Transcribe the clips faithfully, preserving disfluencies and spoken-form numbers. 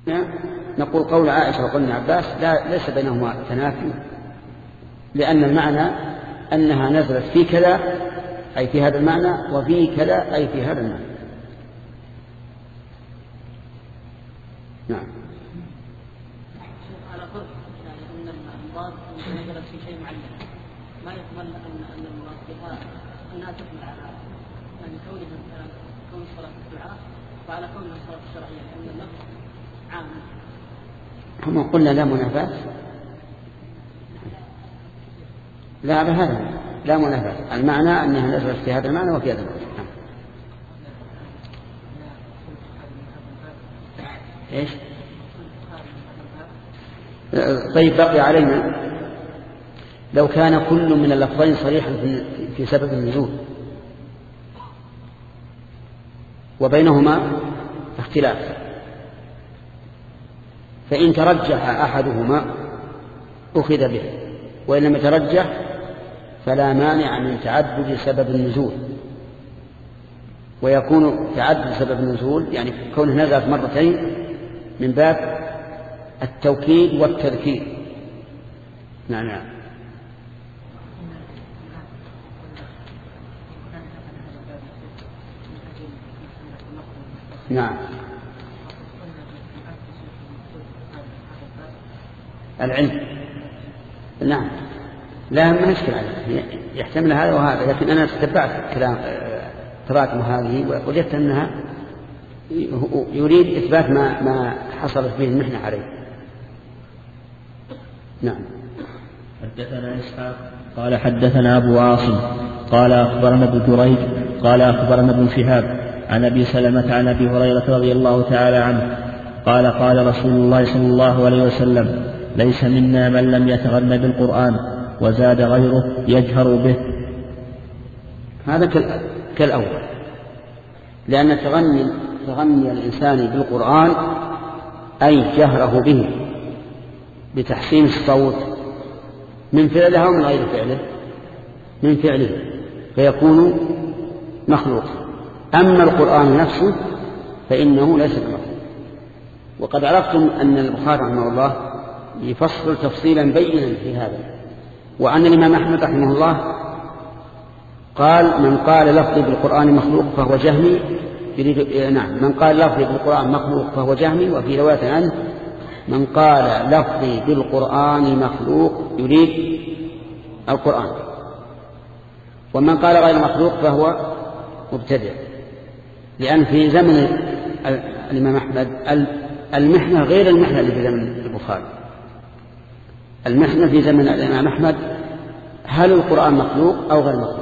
نقول قول عائشة وقول ابن عباس لا ليس بينهما تنافي، لأن المعنى أنها نزلت في كذا أي في هذا المعنى، وفي كذا أي في هذا المعنى. نعم. على فرق يعني أن المضاد نزلت في شيء معين ما يقبل أن أن المراد بها أنها تحمل على يعني كونها كون الصلاة الدعاء وعلى كونها الصلاة الشرعية، لأن اللفظ عام. هم قلنا لا منافاة، لا بهذا لا منافاة، المعنى أنها نزلت في هذا المعنى وفي هذا المعنى. إيش؟ طيب بقي علينا لو كان كل من اللفظين صريحا في سبب النزول وبينهما اختلاف، فإن ترجح أحدهما أخذ به، وإن لم يترجح فلا مانع من تعدد سبب النزول. ويكون تعدد سبب النزول يعني كونه نزلت مرتين من باب التوكيد والتذكير. نعم نعم. نعم. العلم نعم لا ما يشكل عليه، يحتمل هذا وهذا، لكن أنا تتبعت كلام تراكم هذه ووجدت أنها يريد إثبات ما ما حصلت به المحنة عليه. نعم. حدثنا إسحاق قال حدثنا أبو عاصم قال أخبرنا ابن جريج قال أخبرنا ابن شهاب عن أبي سلمة عن أبي هريرة رضي الله تعالى عنه قال قال رسول الله صلى الله عليه وسلم ليس منا من لم يتغن بالقرآن، وزاد غيره يجهر به. هذا كالأول، لأن تغني تغني الإنسان بالقرآن أي جهره به بتحسين الصوت من فعله أو من غير فعله، من فعله فيكون مخلوق. أما القرآن نفسه فإنه ليس بمخلوق. وقد عرفتم أن البخاري رحمه الله يفصل تفصيلا بينا في هذا، وأن الإمام أحمد رحمه الله قال من قال لفظي بالقرآن مخلوق فهو جهمي يريد. نعم من قال لفظي بالقرآن مخلوق فهو جهمي، وفي رواية عنه من قال لفظي بالقرآن مخلوق يريد القرآن، ومن قال غير مخلوق فهو مبتدع. لأن في زمن الإمام أحمد المحنة غير المحنة اللي في زمن البخاري. المحنة في زمن الإمام أحمد هل القرآن مخلوق أو غير مخلوق،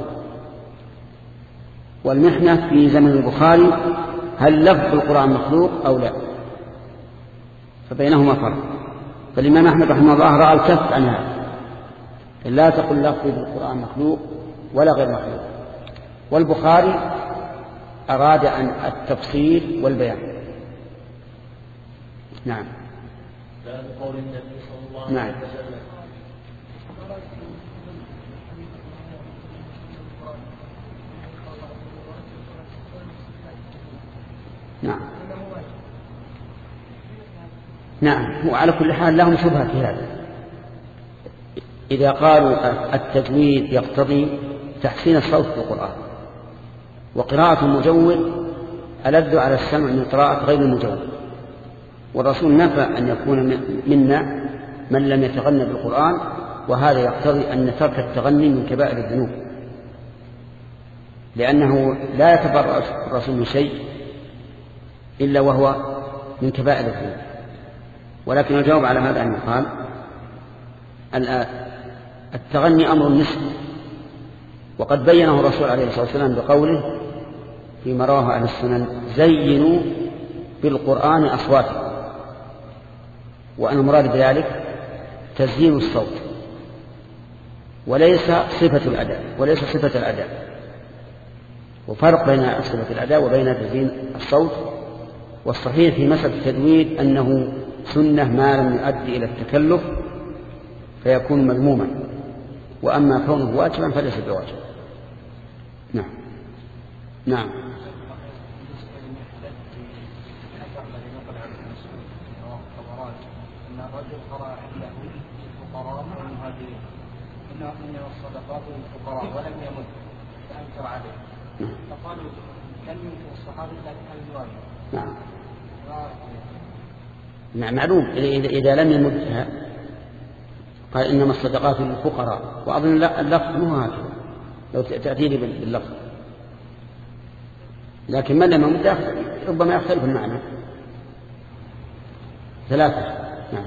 والمحنة في زمن البخاري هل لفظ القرآن مخلوق أو لا، فبينهما فرق. فالإمام أحمد رحمه الله رأى الكف عن هذا، لا تقل لفظ بالقرآن مخلوق ولا غير مخلوق. والبخاري أراد أن التفصيل والبيان. نعم. قول النبي صلى الله عليه وسلم. نعم. نعم. نعم. وعلى كل حال لهم شبهة في هذا. إذا قالوا التجويد يقتضي تحسين الصوت في القرآن، وقراءة المجود ألذ على السمع من قراءة غير المجود، والرسول نفى أن يكون منا من لم يتغنى بالقرآن، وهذا يقتضي أن ترك التغني من كبائر الذنوب، لأنه لا يتبرأ الرسول من شيء إلا وهو من كبائر الذنوب. ولكن الجواب على هذا أن يقال التغني أمر نسبي، وقد بينه الرسول عليه الصلاة والسلام بقوله فيما رواه عن السنن زينوا بالقرآن أصواتكم، وأن المراد بذلك تزيين الصوت وليس صفة الأداء، وليس صفة الأداء. وفرق بين صفة الأداء وبين تزيين الصوت. والصحيح في مسألة التجويد أنه سنة ما لم يؤدي إلى التكلف فيكون مذموما، وأما كونه واجبا فليس بواجب. نعم. نعم. أن الرجل قرأ عنده الفقراء والمهاجرين إنه إنما الصدقات للفقراء ولم يمد فأنكر عليه فقالوا لم ينكر الصحابة لكن الواجب. نعم. نعم معلوم إذا لم يمدها قال إنما الصدقات للفقراء وأظن اللفظ مو هكذا لو تأتي باللفظ، لكن من لم يمدها ربما يختلف المعنى. ثلاثة. نعم.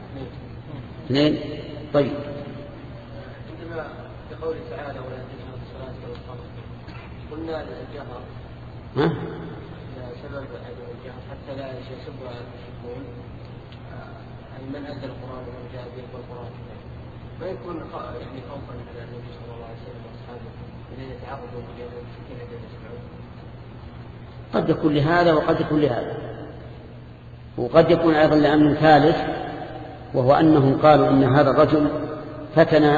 اثنين. طيب. عندما بقوله تعالى ولا تجهروا بالصلاة والقمر قلنا الجهر ها؟ سبب عدم الجهر حتى لا يسب المشركون أي من أدى القرآن ومن جاء به القرآن ما يكون يعني خوفا على النبي صلى الله عليه وسلم وأصحابه الذين يتعرضوا لجهل المشركين الذين يسمعون. قد يكون لهذا وقد يكون لهذا، وقد يكون أيضا لأمر ثالث وهو أنهم قالوا إن هذا الرجل فتن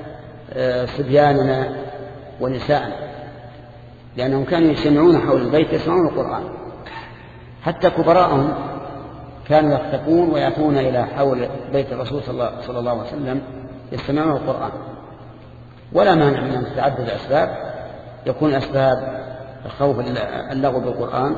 صبياننا ونساءنا، لأنهم كانوا يجتمعون حول البيت يسمعون القرآن، حتى كبراءهم كانوا يختفون ويأتون إلى حول بيت الرسول صلى الله عليه وسلم يستمعون القرآن. ولا مانع من أن تتعدد الأسباب، يكون أسباب خوف اللغو بالقرآن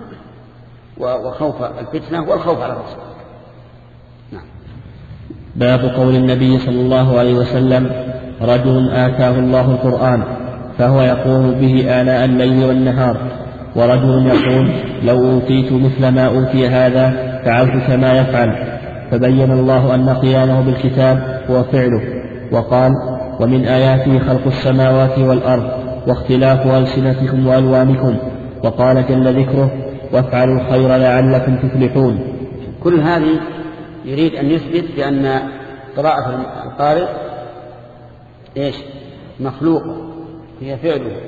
وخوف الفتنة والخوف على الرسول. نعم. باب قول النبي صلى الله عليه وسلم رجل آتاه الله القرآن فهو يقوم به آناء الليل والنهار، ورجل يقول لو أوتيت مثل ما أوتي هذا فعلت كما يفعل، فبين الله أن قيامه بالكتاب هو فعله، وقال ومن آياته خلق السماوات والأرض واختلاف ألسنتكم وألوانكم، وقال جل ذكره وافعلوا الخير لعلكم تفلحون. كل هذه يريد أن يثبت بأن قراءة القارئ إيش؟ مخلوق هي فعله.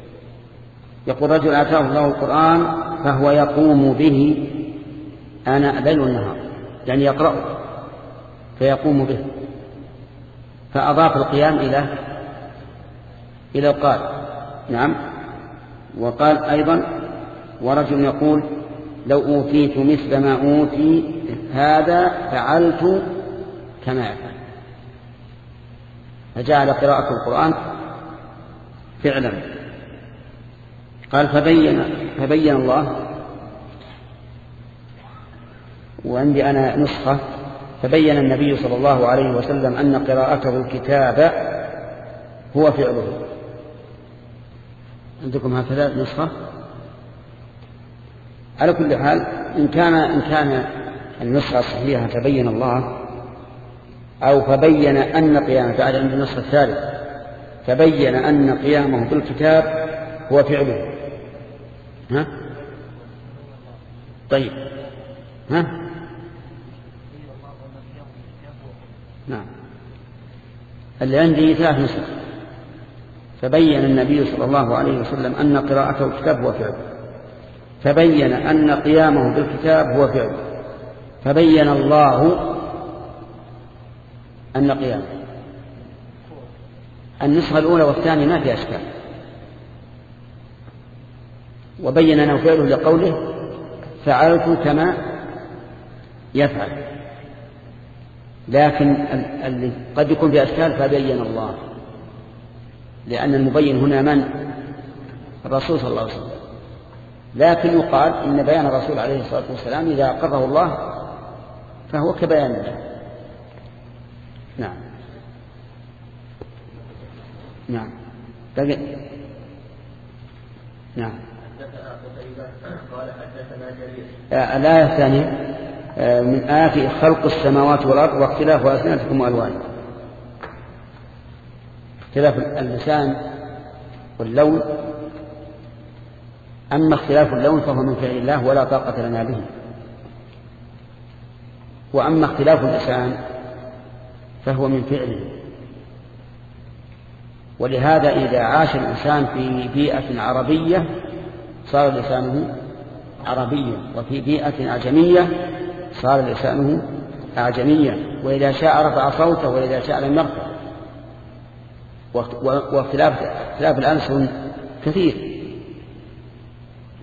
يقول رجل آتاه الله القرآن فهو يقوم به آناء الليل والنهار، يعني يقرأ فيقوم به، فأضاف القيام إلى إلى القارئ. نعم. وقال أيضا ورجل يقول لو أوتيت مثل ما أوتي هذا فعلت كما يفعل، فجعل قراءة القرآن فعلا. قال فبين فبين الله، وعندي أنا نسخة فبين النبي صلى الله عليه وسلم أن قراءته الكتاب هو فعله. عندكم هكذا نسخة؟ على كل حال إن كان إن كان النسخة الصحيحة فبين الله أو فبين أن قيامه، بعد عند النسخة الثالثة فبين أن قيامه بالكتاب هو فعله. ها؟ طيب. ها؟ نعم. اللي عندي ثلاث نسخ فبين النبي صلى الله عليه وسلم أن قراءته الكتاب هو فعله، فبين أن قيامه بالكتاب هو فعله، فبين الله أن قيامه. النسخة الأولى والثانية ما فيها أشكال، وبين أنه فعله لقوله فعلت كما يفعل. لكن اللي قد يكون في أشكال فبين الله، لأن المبين هنا من؟ الرسول صلى الله عليه وسلم. لكن يقال إن بيان الرسول عليه الصلاة والسلام إذا أقره الله فهو كبيان الله. نعم. نعم. تجد. نعم. قال حدثنا جرير. الآية الثانية من آيات خلق السماوات والأرض واختلاف ألسنتكم وألوانكم. اختلاف اللسان واللون، أما اختلاف اللون فهو من فعل الله ولا طاقة لنا به، وأما اختلاف اللسان فهو من فعله. ولهذا إذا عاش الإنسان في بيئة عربية صار لسانه عربيا، وفي بيئة أعجمية صار لسانه أعجميا، وإذا شاء رفع صوته وإذا شاء لم يرفع. واختلاف اختلاف الألسن كثير،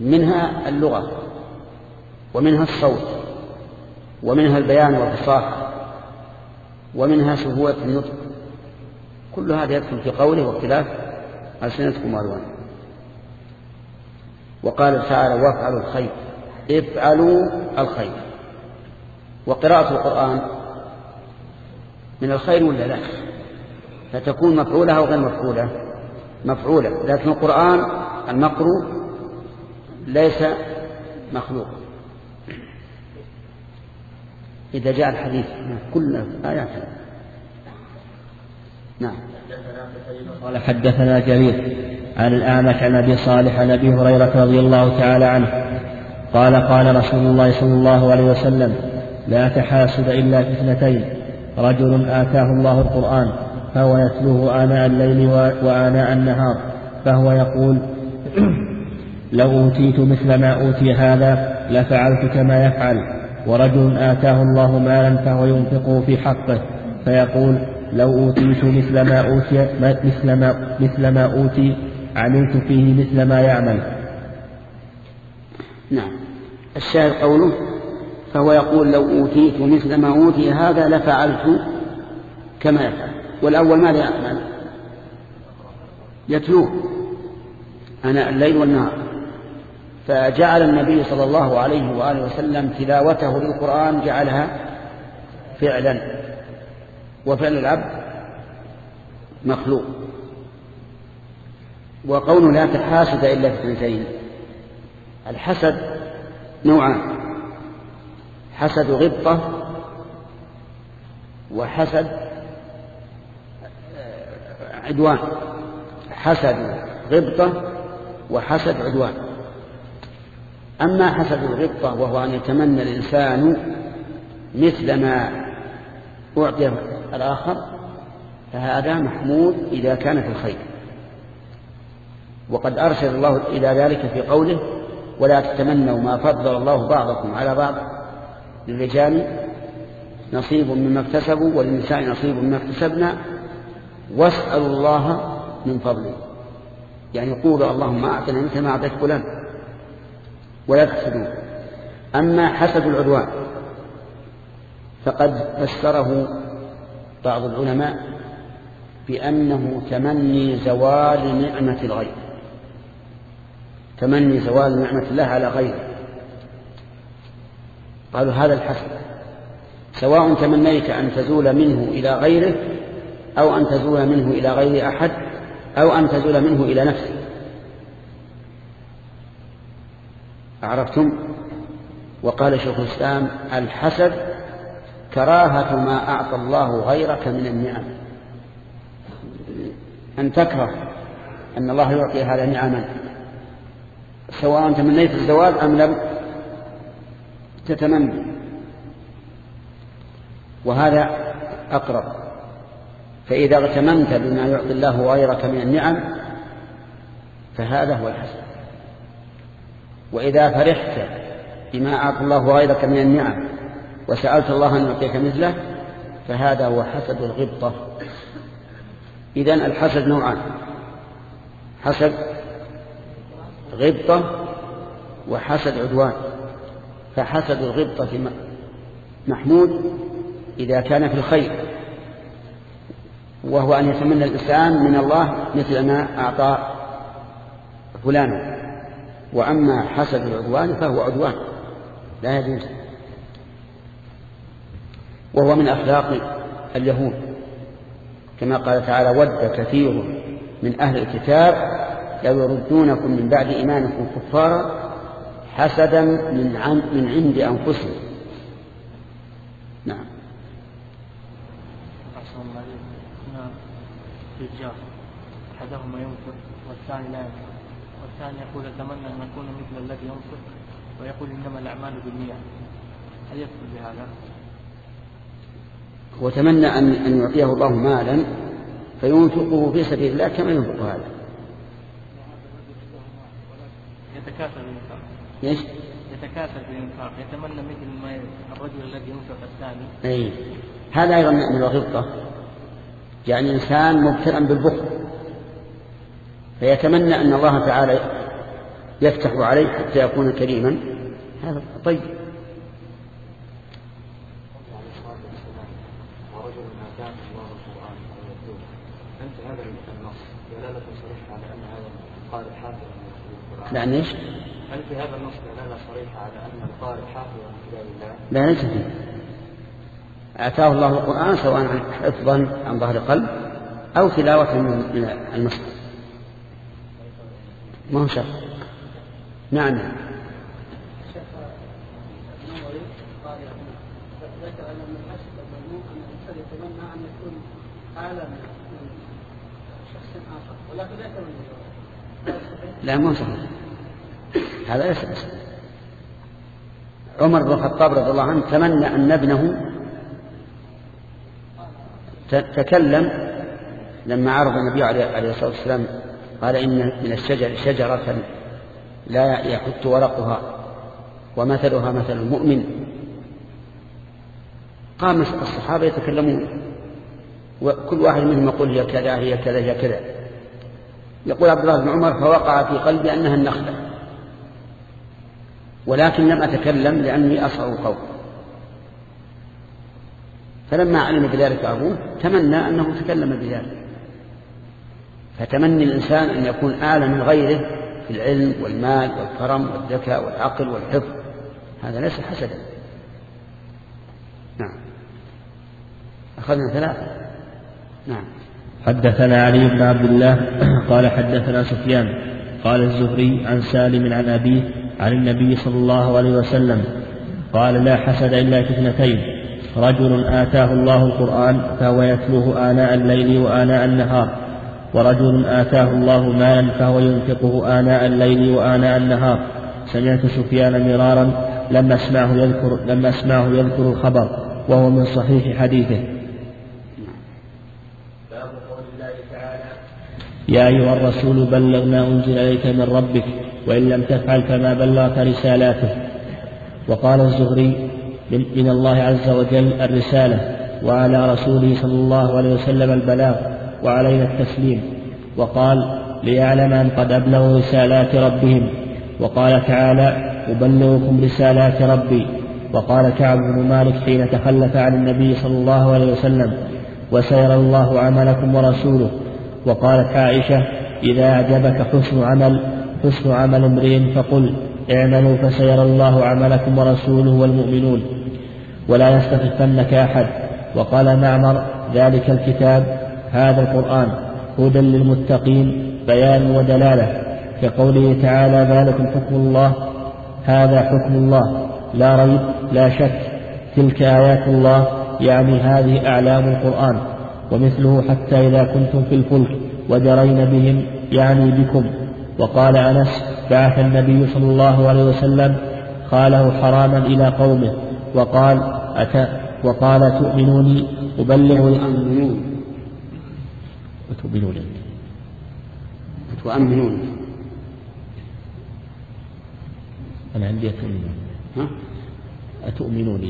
منها اللغة ومنها الصوت ومنها البيان والفصاحة ومنها سهولة النطق. كل هذا يدخل في قوله واختلاف ألسنتكم وألوانكم. وقال تعالى وافعلوا الخير، افعلوا الخير. وقراءة القرآن من الخير ولا لا؟ فتكون مفعولة أو غير مفعولة؟ مفعولة. لكن القرآن المقروء ليس مخلوق. إذا جاء الحديث كل آيات. نعم. قال حدثنا جرير عن الأعمش عن أبي صالح عن أبي هريرة رضي الله تعالى عنه قال قال رسول الله صلى الله عليه وسلم لا تحاسد إلا في اثنتين، رجل آتاه الله القرآن فهو يتلوه آناء الليل وآناء النهار فهو يقول لو أوتيت مثل ما أوتي هذا لفعلت كما يفعل. ورجل آتاه الله مالا فهو ينفقه في حقه فيقول لو أوتيت مثل ما أوتي مثل ما مثل ما أوتي عملت فيه مثل ما يعمل. نعم. الشاهد قوله فهو يقول لو أوتيت مثل ما أوتي هذا لفعلت كما يفعل. والأول ماذا يعمل؟ يتلوه آناء الليل والنهار. فجعل النبي صلى الله عليه وآله وسلم تلاوته للقرآن جعلها فعلا، وفعل العبد مخلوق. وقول لا تحاسد إلا في اثنتين، الحسد نوعان: حسد غبطة وحسد عدوان. حسد غبطة وحسد عدوان. أما حسد الغبطة وهو أن يتمنى الإنسان مثل ما أعطي الآخر فهذا محمود إذا كان في الخير. وقد أرشد الله إلى ذلك في قوله ولا تتمنوا ما فضل الله بعضكم على بعض للرجال نصيب مما اكتسبوا وللنساء نصيب مما اكتسبنا واسألوا الله من فضله. يعني قولوا اللهم أعطنا مثل ما أعطيت فلان ولا تحسدون. أما حسد العدوان فقد فسره بعض العلماء بأنه تمني زوال نعمة الغير، تمني زوال نعمة الله على غيره. قالوا هذا الحسد سواء تمنيت أن تزول منه إلى غيره أو أن تزول منه إلى غير أحد أو أن تزول منه إلى نفسه. أعرفتم؟ وقال شيخ الإسلام الحسد كراهة ما أعطى الله غيرك من النعم، أن تكره أن الله يعطي هذا نعما سواء تمنيت الزوال أم لم تتمنى، وهذا أقرب. فإذا اغتممت بما يعطي الله غيرك من النعم فهذا هو الحسد. وإذا فرحت بما أعطى الله غيرك من النعم وسألت الله أن يعطيك مثله فهذا هو حسد الغبطة. إذن الحسد نوعان: حسد غبطة وحسد عدوان. فحسد الغبطة محمود إذا كان في الخير، وهو أن يتمنى الإنسان من الله مثل ما أعطى فلانا. وأما حسد العدوان فهو عدوان لا يجوز، وهو من أخلاق اليهود كما قال تعالى ود كثير من أهل الكتاب لو يردونكم من بعد إيمانكم كفارا حسدا من عن من عند أنفسهم. نعم. أحدهما ينفق والثاني لا ينفق، والثاني يقول أتمنى أن أكون مثل الذي ينفق ويقول إنما الأعمال بالنيات، هل يكفر بهذا؟ وتمنى أن أن يعطيه الله مالا فينفقه في سبيل الله كما ينفق هذا. يتكاسل بالإنفاق. إيش؟ يتكاسل بالإنفاق، يتمنى مثل ما الرجل الذي ينفق الثاني. أي هذا أيضا من الغبطة، يعني إنسان مبتلى بالبخل فيتمنى أن الله تعالى يفتح عليه حتى يكون كريما. هذا طيب. ورجل آتاه الله القرآن أو يتلوه، أنت هذا النص دلالة صريحة على أن هذا القارئ حافظ للقرآن؟ لأن إيش؟ هل في هذا النص دلالة صريحة على أن القارئ حافظ لكتاب الله؟ لا، ليس فيه. آتاه الله القرآن سواء حفظا عن ظهر قلب أو تلاوة من المصحف، ما هو شرط. نعم. ذكر أن من الحسب المذموم أن الإنسان يتمنى أن يكون أعلى من شخص آخر، ولكن لا يتمنى. لا، ما صحيح، هذا ليس بس. عمر بن الخطاب رضي الله عنه تمنى أن ابنه تكلم لما عرض النبي عليه الصلاة والسلام، قال إن من الشجر شجرة لا يحت ورقها ومثلها مثل المؤمن. قام الصحابة يتكلمون وكل واحد منهم يقول هي كذا هي كذا هي كذا. يقول عبد الله بن عمر فوقع في قلبي أنها النخلة، ولكن لم أتكلم لأني أصغر القوم. فلما علم بذلك أبوه تمنى أنه تكلم بذلك. فتمني الإنسان أن يكون أعلى من غيره في العلم والمال والكرم والذكاء والعقل والحفظ، هذا ليس حسدا. نعم. أخذنا ثلاثة. نعم. حدثنا علي بن عبد الله قال حدثنا سفيان قال الزهري عن سالم عن أبيه عن النبي صلى الله عليه وسلم قال لا حسد إلا في اثنتين: رجل آتاه الله القرآن فهو يتلوه آناء الليل وآناء النهار، ورجل آتاه الله مالا فهو ينفقه آناء الليل وآناء النهار. سمعت سفيان مرارا لما اسمعه يذكر, لما اسمعه يذكر الخبر، وهو من صحيح حديثه. باب قول الله تعالى: يا أيها الرسول بلغ ما أنزل إليك من ربك وإن لم تفعل فما بلغت رسالاته. وقال الزهري: من الله عز وجل الرسالة، وعلى رسوله صلى الله عليه وسلم البلاغ، وعلينا التسليم. وقال: ليعلم أن قد أبلغوا رسالات ربهم. وقال تعالى: أبلغكم رسالات ربي. وقال كعب بن مالك حين تخلف عن النبي صلى الله عليه وسلم: وسيرى الله عملكم ورسوله. وقالت عائشة: إذا أعجبك حسن عمل حسن عمل امرئ فقل اعملوا فسيرى الله عملكم ورسوله والمؤمنون ولا يستخفنك أحد. وقال معمر: ذلك الكتاب هذا القرآن هدى للمتقين بيان ودلالة، كقوله تعالى: ذلكم حكم الله، هذا حكم الله لا ريب لا شك، تلك آيات الله، يعني هذه أعلام القرآن. ومثله: حتى إذا كنتم في الفلك وجرين بهم، يعني بكم. وقال أنس: بعث النبي صلى الله عليه وسلم قاله حراما إلى قومه، وقال أت وقال تؤمنوني أبلغ وتؤمنون وتؤمنوني وتؤمنون أنا عندي أتؤمنون ها أتؤمنوني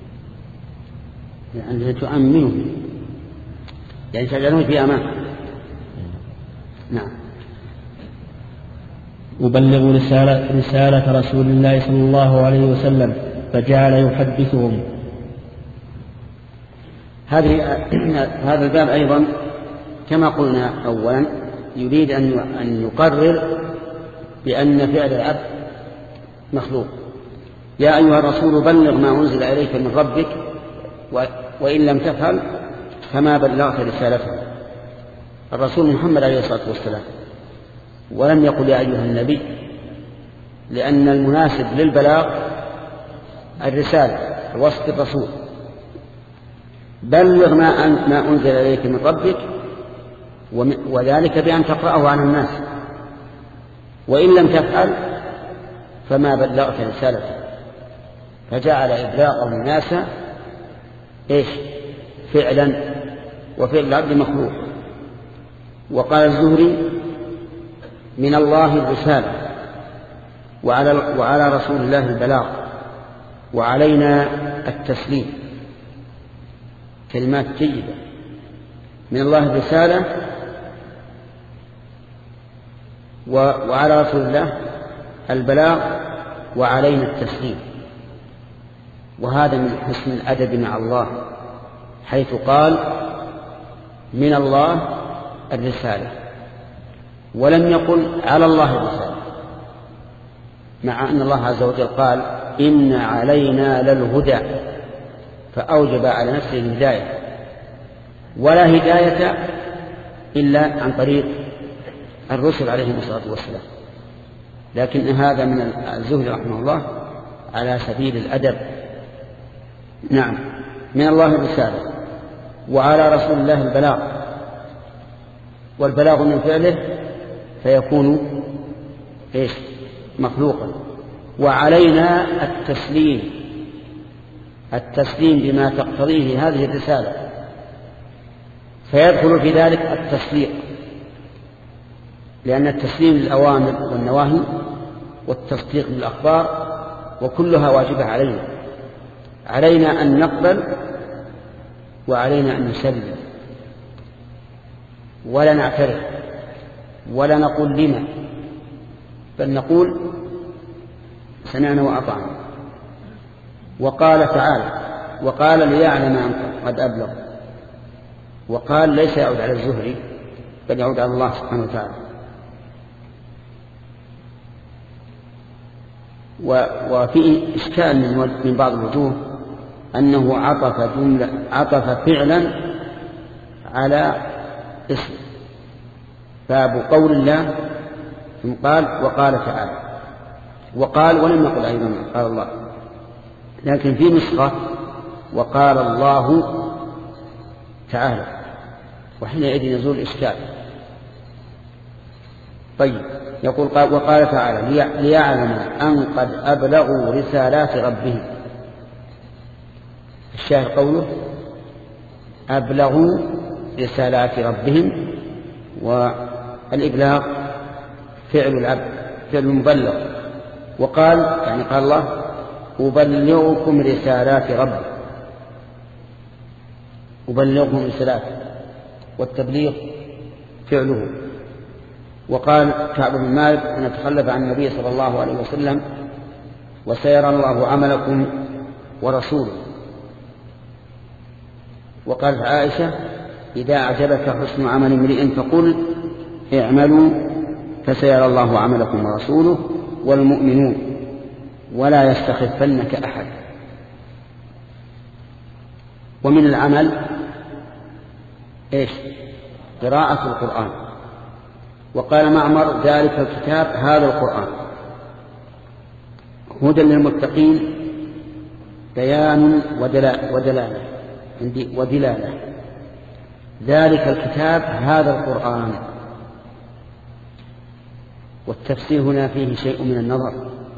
يعني تؤمنون يعني تجعلون في أمان. نعم. أبلغ رسالة, رسالة رسول الله صلى الله عليه وسلم، فجعل يحدثهم. هذه هذا الباب أيضا كما قلنا أولا يريد أن يقرر بأن فعل العبد مخلوق. يا أيها الرسول بلغ ما أنزل إليك من ربك وإن لم تفعل فما بلغت رسالته. الرسول محمد عليه الصلاة والسلام، ولم يقل يا أيها النبي، لأن المناسب للبلاغ الرسالة وصف الرسول. بلغ ما ما أنزل إليك من ربك، وذلك بأن تقرأه عن الناس، وإن لم تفعل فما بلغت رسالته. فجعل إبلاغه الناس إيش؟ فعلا، وفعل العبد مخلوق. وقال الزهري: من الله الرسالة، وعلى, وعلى رسول الله البلاغ، وعلينا التسليم. كلمات جيدة. من الله الرسالة وعلى رسول الله البلاغ وعلينا التسليم. وهذا من حسن الأدب مع الله، حيث قال: من الله الرسالة، ولم يقل على الله الرسالة، مع أن الله عز وجل قال إن علينا للهدى، فأوجب على نفسه الهداية، ولا هداية إلا عن طريق الرسل عليهم الصلاة والسلام. لكن هذا من الزهد رحمه الله على سبيل الأدب. نعم، من الله الرسالة، وعلى رسول الله البلاغ، والبلاغ من فعله فيكون إيش؟ مخلوقا. وعلينا التسليم، التسليم بما تقتضيه هذه الرسالة، فيدخل في ذلك التصديق، لأن التسليم للأوامر والنواهي والتصديق بالأخبار وكلها واجبة علينا. علينا أن نقبل وعلينا أن نسلم، ولا نعترف ولا نقول لما، بل نقول سمعنا وأطعنا. وقال تعالى وقال ليعلم أن قد أبلغ، وقال ليس يعود على الزهري بل يعود على الله سبحانه وتعالى. وفيه إشكال من بعض الوجوه أنه عطف جملة عطف فعلا على اسم، باب قول الله ثم قال وقال تعالى، وقال ولم يقل أيضا قال الله، لكن في نسخة وقال الله تعالى، وحينئذ يزول الإشكال. طيب، يقول قال وقال تعالى ليعلم أن قد أبلغوا رسالات ربهم. الشاهد قوله أبلغوا رسالات ربهم، والإبلاغ فعل العبد، فعل المبلغ. وقال يعني قال الله أبلغكم رسالات ربي، أبلغكم رسالات، والتبليغ فعله. وقال كعب بن مالك أن تخلف عن النبي صلى الله عليه وسلم وسيرى الله عملكم ورسوله. وقالت عائشة إذا أعجبك حسن عمل امرئ فقل اعملوا فسيرى الله عملكم ورسوله والمؤمنون ولا يستخفنك أحد. ومن العمل إيش؟ قراءة القرآن. وقال معمر ذلك الكتاب هذا القرآن هدى للمتقين بيان ودلالة ودلالة. ذلك الكتاب هذا القرآن. والتفسير هنا فيه شيء من النظر،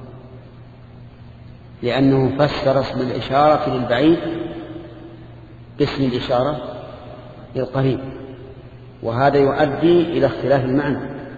لأنه فسر اسم الإشارة للبعيد باسم الإشارة للقريب، وهذا يؤدي إلى اختلاف المعنى،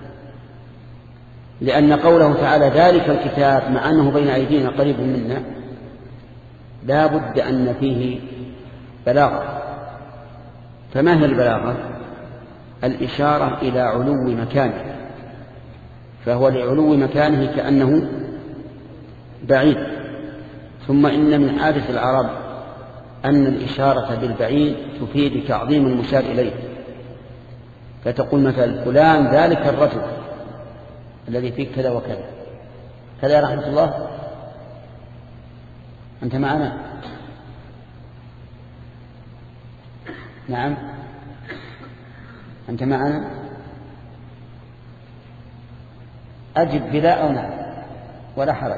لأن قوله تعالى ذلك الكتاب مع أنه بين أيدينا قريب منا لا بد أن فيه بلاغة. فما هي البلاغة؟ الإشارة إلى علو مكانه، فهو لعلو مكانه كأنه بعيد. ثم إن من عادة العرب أن الإشارة بالبعيد تفيد تعظيم المشار إليه، فتقول مثلا فلان ذلك الرجل الذي فيه كذا وكذا كذا يا رحمة الله أنت معنا؟ نعم أنت معنا؟ أجب بلا أو نعم ولا حرج.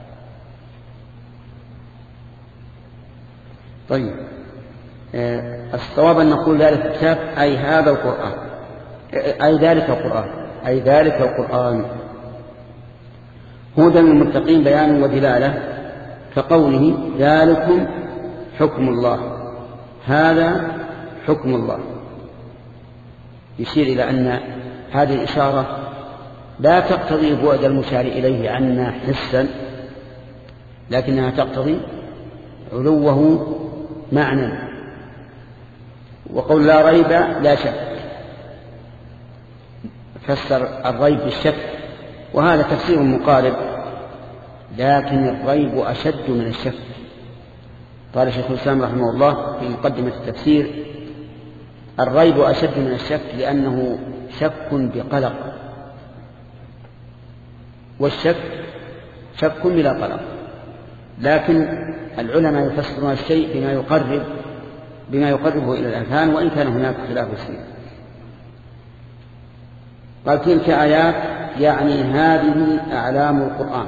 طيب، الصواب أن نقول ذلك الكتاب أي هذا القرآن، أي ذلك القرآن، أي ذلك القرآن هدى للمتقين بيان ودلالة، كقوله ذلكم حكم الله، هذا حكم الله، يشير إلى أن هذه الإشارة لا تقتضي بعد المشار إليه عنا حسا، لكنها تقتضي علوه معنى. وقول لا ريب لا شك، فسر الريب بالشك، وهذا تفسير مقارب، لكن الريب أشد من الشك. قال شيخ الإسلام رحمه الله في مقدمة التفسير الريب أشد من الشك لأنه شك بقلق، والشك شك بلا قلق. لكن العلماء يفسرون الشيء بما يقرب بما يقربه إلى الأذهان، وإن كان هناك خلاف فيه. قال تلك آيات يعني هذه أعلام القرآن،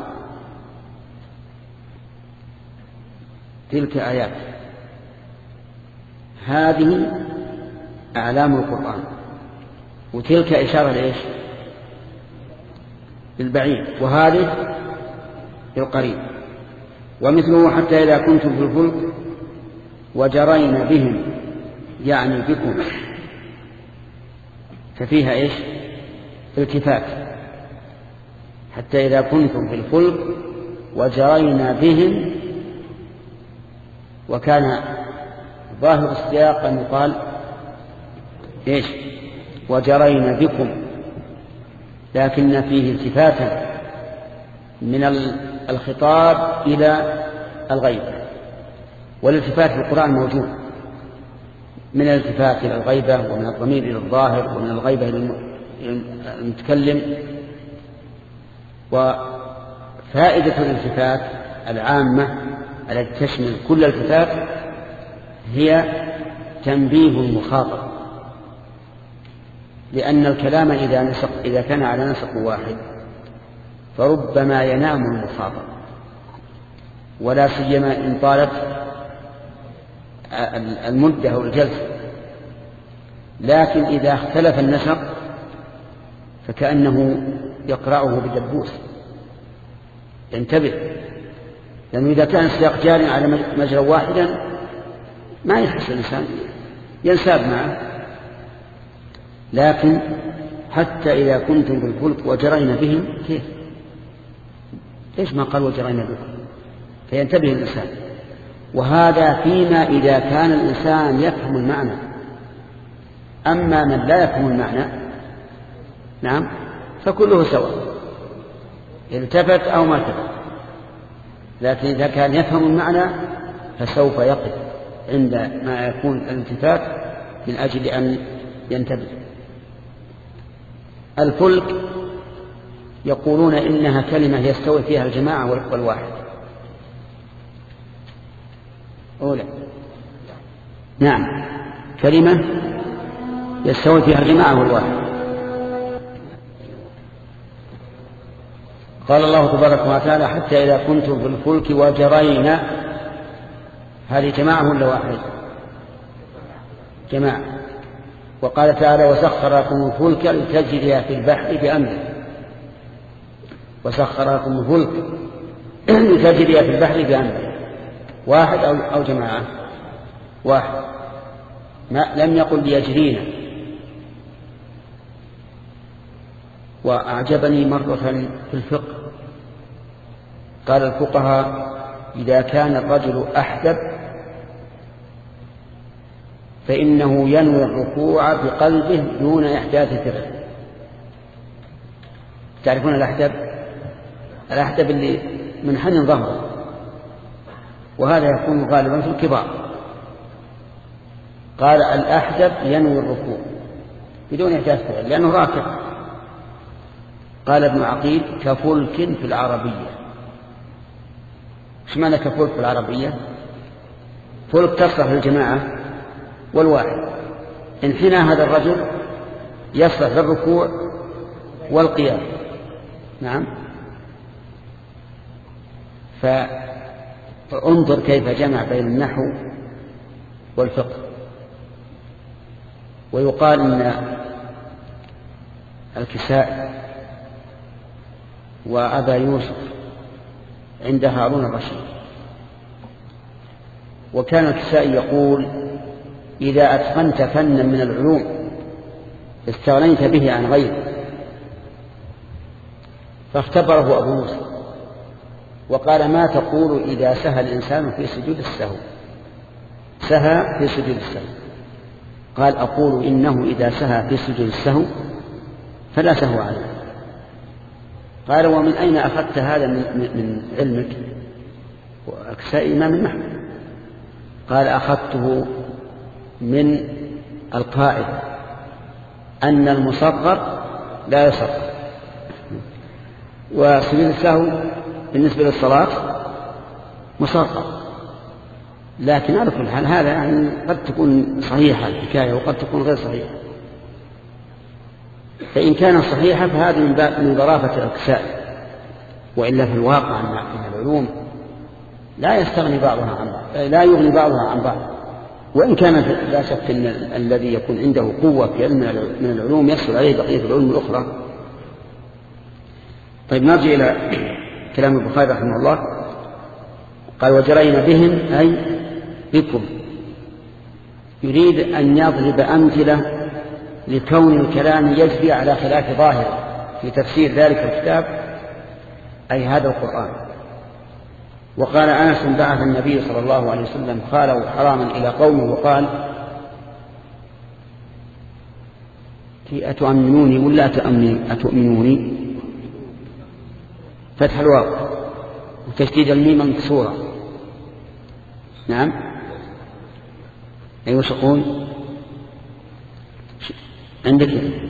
تلك آيات هذه أعلام القرآن، وتلك إشارة لإيش؟ للبعيد، وهذه للقريب. ومثله حتى إذا كنتم في الفلك وجرين بهم يعني بكم، ففيها إيش؟ التفات. حتى إذا كنتم في الفلك وجرينا بهم، وكان ظاهر السياق أن يقال إيش؟ وجرينا بكم، لكن فيه التفاتا من الخطاب إلى الغيبة. والالتفات في القرآن موجود، من الالتفات إلى الغيبة، ومن الضمير إلى الظاهر، ومن الغيبة إلى المتكلم. وفائدة الالتفات العامة التي تشمل كل الالتفات هي تنبيه المخاطب، لأن الكلام إذا نسق إذا كان على نسق واحد فربما ينام المخاطب، ولا سيما إن طالت المدة أو الجلسة. لكن إذا اختلف النسق فكأنه يقرأه بدبوس، ينتبه، لأنه إذا كان السياق جاري على مجرى واحدا ما يحس الإنسان، ينساب معه. لكن حتى إذا كنتم بالفلك وجرينا بهم، كيف؟ ليش ما قال وجرينا بكم؟ فينتبه الإنسان. وهذا فيما إذا كان الإنسان يفهم المعنى. أما من لا يفهم المعنى نعم فكله سواء، التفت أو ما التفت. لكن إذا كان يفهم المعنى فسوف يقف عند ما يكون الالتفات من أجل أن ينتبه. الفلك يقولون إنها كلمة يستوي فيها الجماعة والواحد. أولى نعم، كلمة يستوي فيها الجماعة والواحد. قال الله تبارك وتعالى حتى إذا كنتم في الفلك وجرينا، هذه جماعة ولا واحد؟ جماعة. وقال تعالى وسخر لكم الفلك لتجري في البحر بأمره، وسخر لكم الفلك لتجري في البحر بأمره، واحد أو, أو جماعة؟ واحد. ما لم يقل ليجرينا. وأعجبني مرة في الفقه قال الفقهاء إذا كان الرجل أحدب فإنه ينوي الركوع بقلبه دون إحداث فعل. تعرفون الأحدب؟ الأحدب اللي من حن ظهره، وهذا يكون غالبا في الكبار. قال الأحدب ينوي الركوع بدون إحداث فعل لأنه راكب. قال ابن عقيل كفلك في العربية. ايش معنى كفلك في العربية؟ فلك تصلح للجماعة والواحد. انحنى هذا الرجل يصلح للركوع والقيام. نعم. فانظر كيف جمع بين النحو والفقه. ويقال ان الكسائي وأبا يوسف عند هارون الرشيد. وكان الكسائي يقول إذا أتقنت فنا من العلوم استغنيت به عن غيره. فاختبره أبو يوسف وقال ما تقول إذا سهى الإنسان في سجود السهو؟ سهى في سجود السهو. قال أقول إنه إذا سهى في سجود السهو فلا سهو عليه. قال ومن أين أخذت هذا من, من علمك؟ وأكسائي ما من نحو. قال أخذته من القائل أن المصغر لا يصغر. وسجود السهو بالنسبة للصلاة مصغر، لكن على كل حال هذا يعني قد تكون صحيحة الحكاية وقد تكون غير صحيحة. فإن كانت صحيحة فهذا من ظرافة الأكساء، وإلا في الواقع أن العلوم لا يستغني بعضها عن بعض، لا يغني بعضها عن بعض، وإن كان لا شك أن الذي يكون عنده قوة في علم من العلوم يحصل عليه بقية العلوم الأخرى. طيب نرجع إلى كلام البخاري رحمه الله. قال وجرينا بهم أي بكم، يريد أن يضرب أمثلة لكون الكلام يجري على خلاف ظاهره في تفسير ذلك الكتاب أي هذا القرآن. وقال أنس بعث النبي صلى الله عليه وسلم خاله حراما إلى قومه وقال أتؤمنوني ولا أتؤمنوني، فتح الواو وتشديد الميم مكسورة. نعم أيوة شقول عندك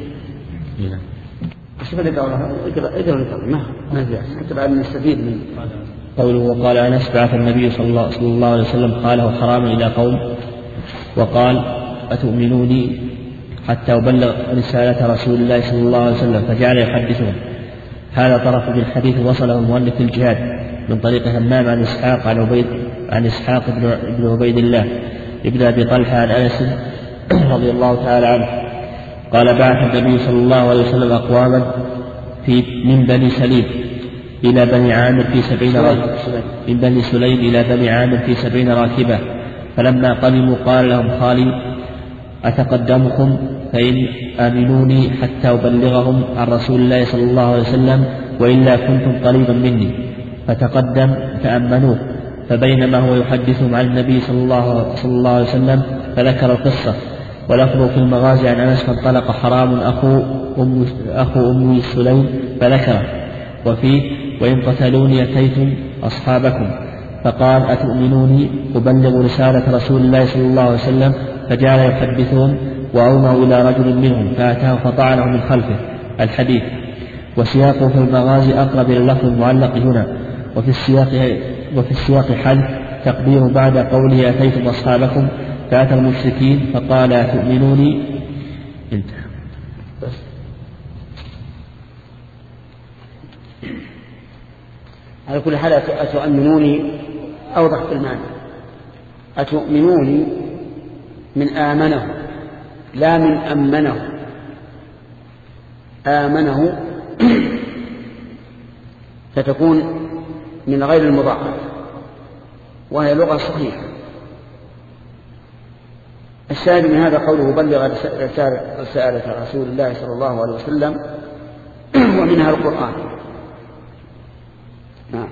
اكتب لك اقرأ ما ما في حتى بعد نستفيد من قوله. وقال أنس بعث النبي صلى الله, صلى الله عليه وسلم قاله حراما إلى قوم وقال أتؤمنوني حتى أبلغ رسالة رسول الله صلى الله عليه وسلم، فجعل يحدثهم. هذا طرف بالحديث وصله المؤلف الجهاد من طريق همام عن إسحاق عن عبيد عن إسحاق بن عبيد الله ابن أبي طلحة عن أنس رضي الله تعالى عنه قال بعث النبي صلى الله عليه وسلم أقواما في من بني سليم إلى بني عامر في سبعين راكبة من بني سليم إلى بني عامر في سبعين راكبة، فلما قدموا قال لهم خالي أتقدمكم فإن آمنوني حتى أبلغهم عن رسول الله صلى الله عليه وسلم وإلا كنتم قريبا مني، فتقدم فأمنوه. فبينما هو يحدثهم عن النبي صلى الله, صلى الله عليه وسلم فذكر القصة. ولفظ في المغازي عن أنس فانطلق حرام أخو أم, أخو أم سليم فذكره. وفيه وإن قتلوني أتيتم أصحابكم، فقال أتؤمنوني أبلغ رسالة رسول الله صلى الله عليه وسلم، فجعل يحدثهم وأوموا إلى رجل منهم فأتاه فطعنه من خلفه. الحديث. وسياقه في المغازي أقرب إلى اللفظ المعلق هنا. وفي السياق وفي السياق حل تقدير بعد قوله أتيتم أصحابكم فأتى المشركين فقال أتؤمنوني. انتهى. على كل حال أتؤمنوني أوضح في المعنى. أتؤمنوني من آمنه لا من أمنه. آمنه فتكون من غير المضاعف وهي لغة صحيحة. الشاهد من هذا قوله بلغ رسالة رسول الله صلى الله عليه وسلم ومنها القرآن. نعم.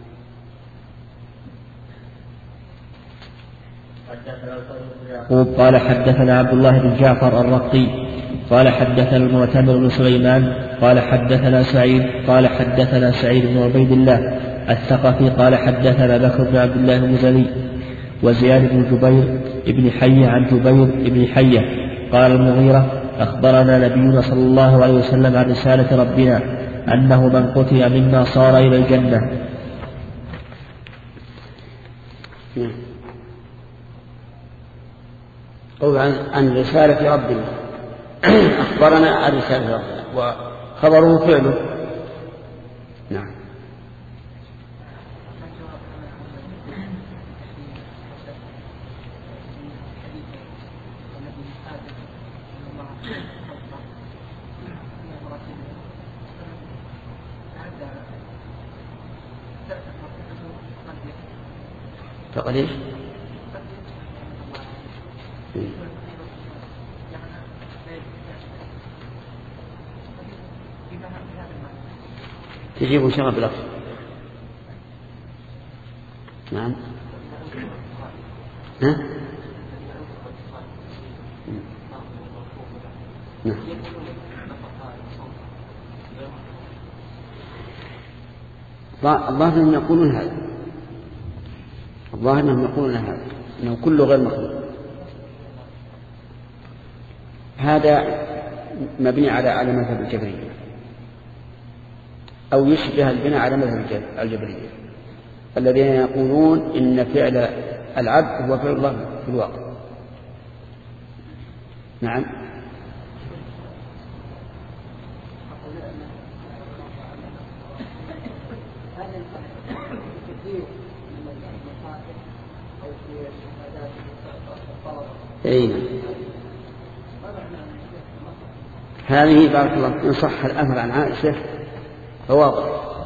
قال حدثنا عبد الله بن جعفر الرقي قال حدثنا المعتمر بن سليمان قال حدثنا سعيد قال حدثنا سعيد بن عبيد الله الثقفي قال حدثنا بكر بن عبد الله المزني وزياد بن جبير ابن حية عن جبير ابن حية قال المغيرة أخبرنا نبينا صلى الله عليه وسلم عن رسالة ربنا أنه من قتل منا صار إلى الجنة. قول عن, عن رسالة ربنا أخبرنا عن رسالة ربنا وخبره فعله. نعم. تقليل تجيب شغل بالأخذ. نعم. ها؟ نعم. الظاهر أنهم يقولون هذا الظاهر أنهم يقولون هذا أنه كله غير مخلوق. هذا مبني على على مذهب الجبرية، أو يشبه البناء على مذهب الجبرية الذين يقولون إن فعل العبد هو فعل الله في الواقع. نعم. أين هذه بارك الله إن صح الأمر عن عائشة فواضح.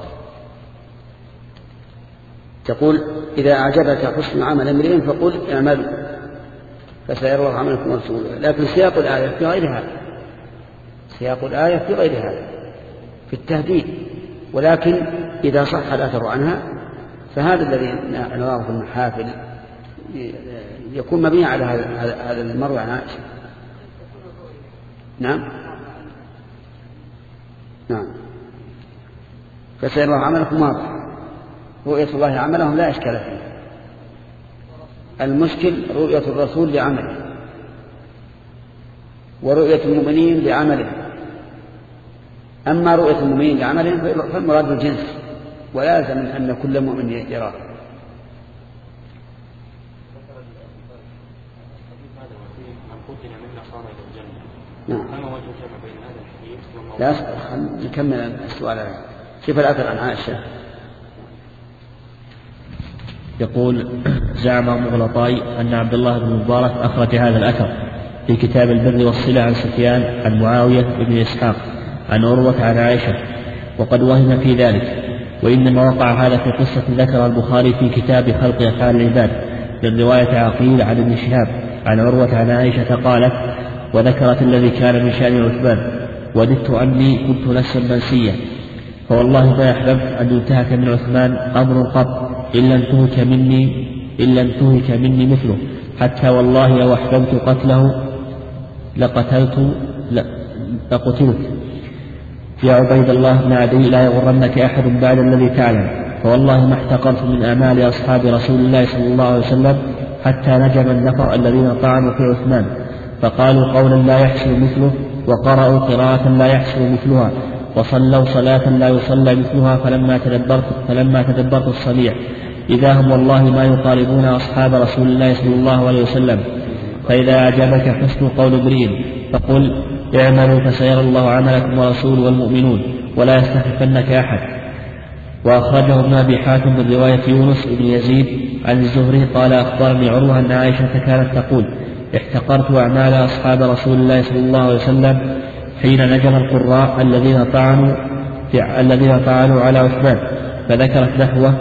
تقول إذا أعجبك حسن عمل امرئ فقل اعملوا فسيرى الله عملكم ورسوله، لكن سياق الآية في غير هذا، سياق الآية في غير هذا في التهديد. ولكن إذا صح الأثر عنها فهذا الذي نراه في المحافل يكون مبني على هذا المروي عن عائشة. نعم نعم. فسيرى الله عملكم واضح، رؤية الله عملهم لا إشكال فيه. المشكل رؤية الرسول لعمله ورؤية المؤمنين لعمله. أما رؤية المؤمنين لعملهم فالمراد الجنس، ولازم أن كل مؤمن يراه. نعم. لا نكمل السؤال. كيف الأثر عن عائشة؟ يقول زعم مغلطاي أن عبد الله بن المبارك أخرج هذا الأثر في كتاب البر والصلة عن سفيان عن معاوية بن إسحاق عن عروة عن عائشة، وقد وهم في ذلك، وإنما وقع هذا في قصة ذكر البخاري في كتاب خلق أفعال العباد من رواية عقيل عن ابن شهاب عن عروة عن عائشة قالت: وذكرت الذي كان من شأن عثمان وددت أني كنت نفسا منسيا، فوالله ما أحببت أن ينتهك من عثمان أمر قط إلا انتهك مني إلا انتهك مني مثله، حتى والله لو أحببت قتله لقتلت لقتلت. يا عبيد الله بن عدي لا يغرنك أحد بعد الذي تعلم، فوالله ما احتقرت من أعمال أصحاب رسول الله صلى الله عليه وسلم حتى نجم النفر الذين طعنوا في عثمان فقالوا قولا لا يحسن مثله، وقرأوا قراءة لا يحسن مثلها، وصلوا صلاة لا يصلى مثلها. فلما تدبرت فلما تدبرت الصنيع إذا هم والله ما يقاربون أصحاب رسول الله صلى الله عليه وسلم. فإذا أعجبك حسن قول امرئ فقل اعملوا فسيرى الله عملكم ورسوله والمؤمنون ولا يستخفنك أحد. وأخرجه ابن أبي حاتم من رواية يونس بن يزيد عن الزهري قال أخبرني عروة أن عائشة كانت تقول: احتقرت أعمال أصحاب رسول الله صلى الله عليه وسلم حين نجم القراء الذين طعنوا الذين طعنوا على عثمان، فذكرت نحوه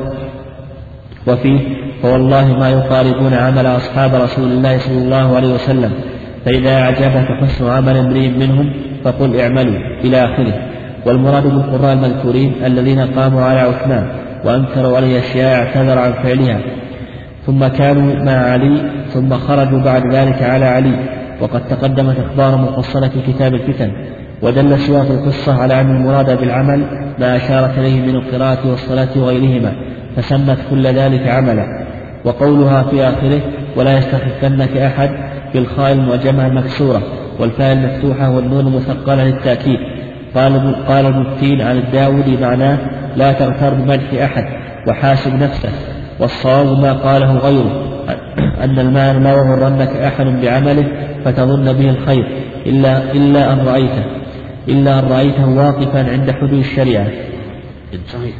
وفيه: فوالله ما يقاربون عمل أصحاب رسول الله صلى الله عليه وسلم، فإذا أعجبك حسن عمل امرئ منهم فقل اعملوا إلى آخره. والمراد بالقراء المذكورين الذين قاموا على عثمان وأنكروا عليه أشياء اعتذر عن فعلها، ثم كانوا مع علي ثم خرجوا بعد ذلك على علي، وقد تقدمت أخبار مفصلة في كتاب الفتن. ودل سياق القصة على أن المراد بالعمل ما أشارت إليه من القراءة والصلاة وغيرهما، فسمت كل ذلك عملا. وقولها في آخره ولا يستخفنك أحد بالخاء المعجمة المكسورة والفاء المفتوحة والنون المثقلة للتأكيد. قال قال المفتين عن الداودي معناه لا تغتر بمدح أحد وحاسب نفسه. والصواب ما قاله غيره أن المعنى لا يغرنك أحد بعمله فتظن به الخير إلا, إلا أن رأيته إلا أن رأيته واقفا عند حدود الشريعة. صحيح.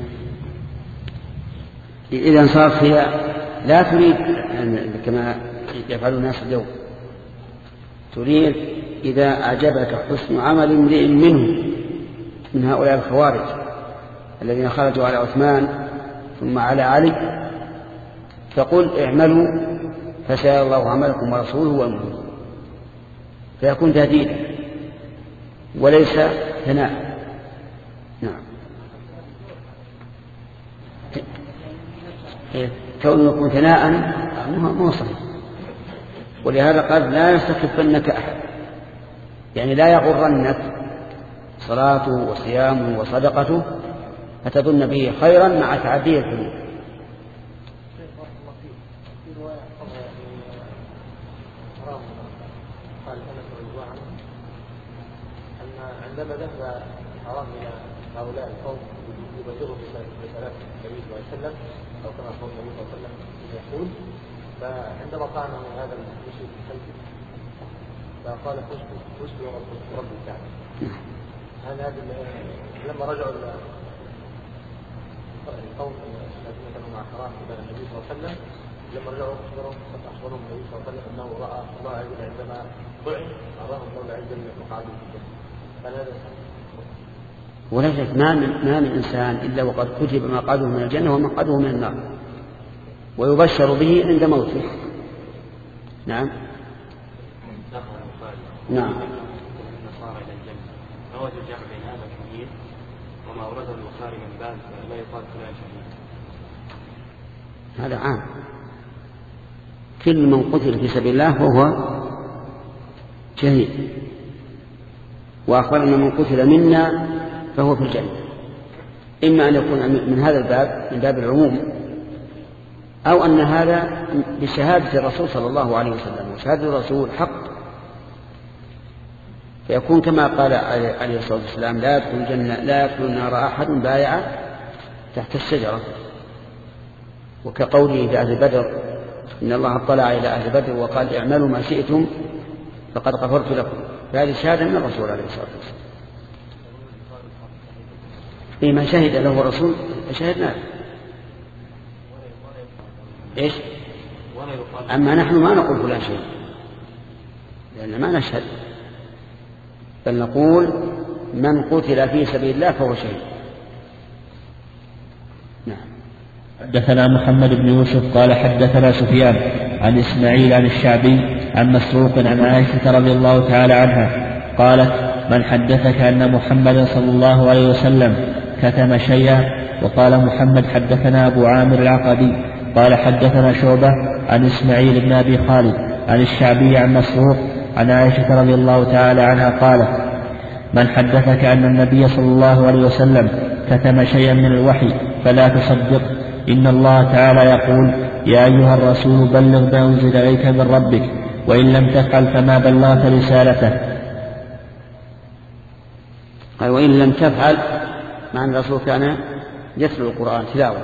إذا صارت هي لا تريد كما يفعل الناس اليوم، تريد إذا أعجبك حسن عمل امرئ منه من هؤلاء الخوارج الذين خرجوا على عثمان ثم على علي فقل اعملوا فسيرى الله عملكم ورسوله والمؤمنون، فيكون تهديدا وليس ثناء. نعم. كونه يكون ثناء مو صحيح، ولهذا قال لا يستخفنك أحد، يعني لا يغرنك صلاته وصيامه وصدقته فتظن به خيرا مع تعدي الحدود. أن عندما ذهب حرام إلى هؤلاء القوم يبلغوا برسالات النبي صلى الله عليه وسلم أو كما قال النبي صلى الله عليه وسلم يقول، فعندما طعنه هذا المشرك الخلفي فقال فزت فزت ورب الكعبة. هذا لما رجعوا القوم الذين كانوا مع حرام إلى النبي صلى الله عليه وسلم، لما رجعوا أخبرهم أخبرهم النبي صلى الله عليه وسلم أنه رأى الله عز وجل عندما بعث أراه الله عز وجل مقعده في الجنة. فهذا ولا شك ما من ما من إنسان إلا وقد كتب مقعده من الجنة ومقعده من النار، ويبشر به عند موته. نعم. نعم. النصارى إلى الجنة، ما وجه الجمع بين هذا الشهيد وما أورده البخاري من باب لا يقال فلان شهيد؟ هذا عام، كل من قتل في سبيل الله فهو شهيد، وأخبرنا من قتل منا فهو في الجنة. إما أن يكون من هذا الباب من باب العموم، أو أن هذا بشهادة الرسول صلى الله عليه وسلم، وشهادة الرسول حق، فيكون كما قال عليه الصلاة والسلام لا يدخل الجنة لا يدخل النار أحد بايع تحت الشجرة، وكقوله في أهل بدر إن الله اطلع إلى أهل بدر وقال اعملوا ما شئتم فقد غفرت لكم، فهذه شهادة من الرسول عليه الصلاة والسلام. فيما شهد له الرسول فشهدنا. إيش؟ أما نحن ما نقول فلان شيء، لأن ما نشهد، بل نقول من قتل في سبيل الله فهو شهيد. نعم. حدثنا محمد بن يوسف قال حدثنا سفيان عن إسماعيل عن الشعبي عن مسروق عن عائشة رضي الله تعالى عنها قالت من حدثك أن محمدا صلى الله عليه وسلم كتم شيئا؟ وقال محمد حدثنا أبو عامر العقدي قال حدثنا شعبة عن إسماعيل بن أبي خالد عن الشعبي عن مسروق عن عائشة رضي الله تعالى عنها قالت من حدثك أن النبي صلى الله عليه وسلم كتم شيئا من الوحي فلا تصدق، إن الله تعالى يقول يا أيها الرسول بلغ ما أنزل إليك من ربك وإن لم تفعل فما بلغت رسالته. قال وإن لم تفعل، مع أن الرسول كان يتلو القرآن تلاوة.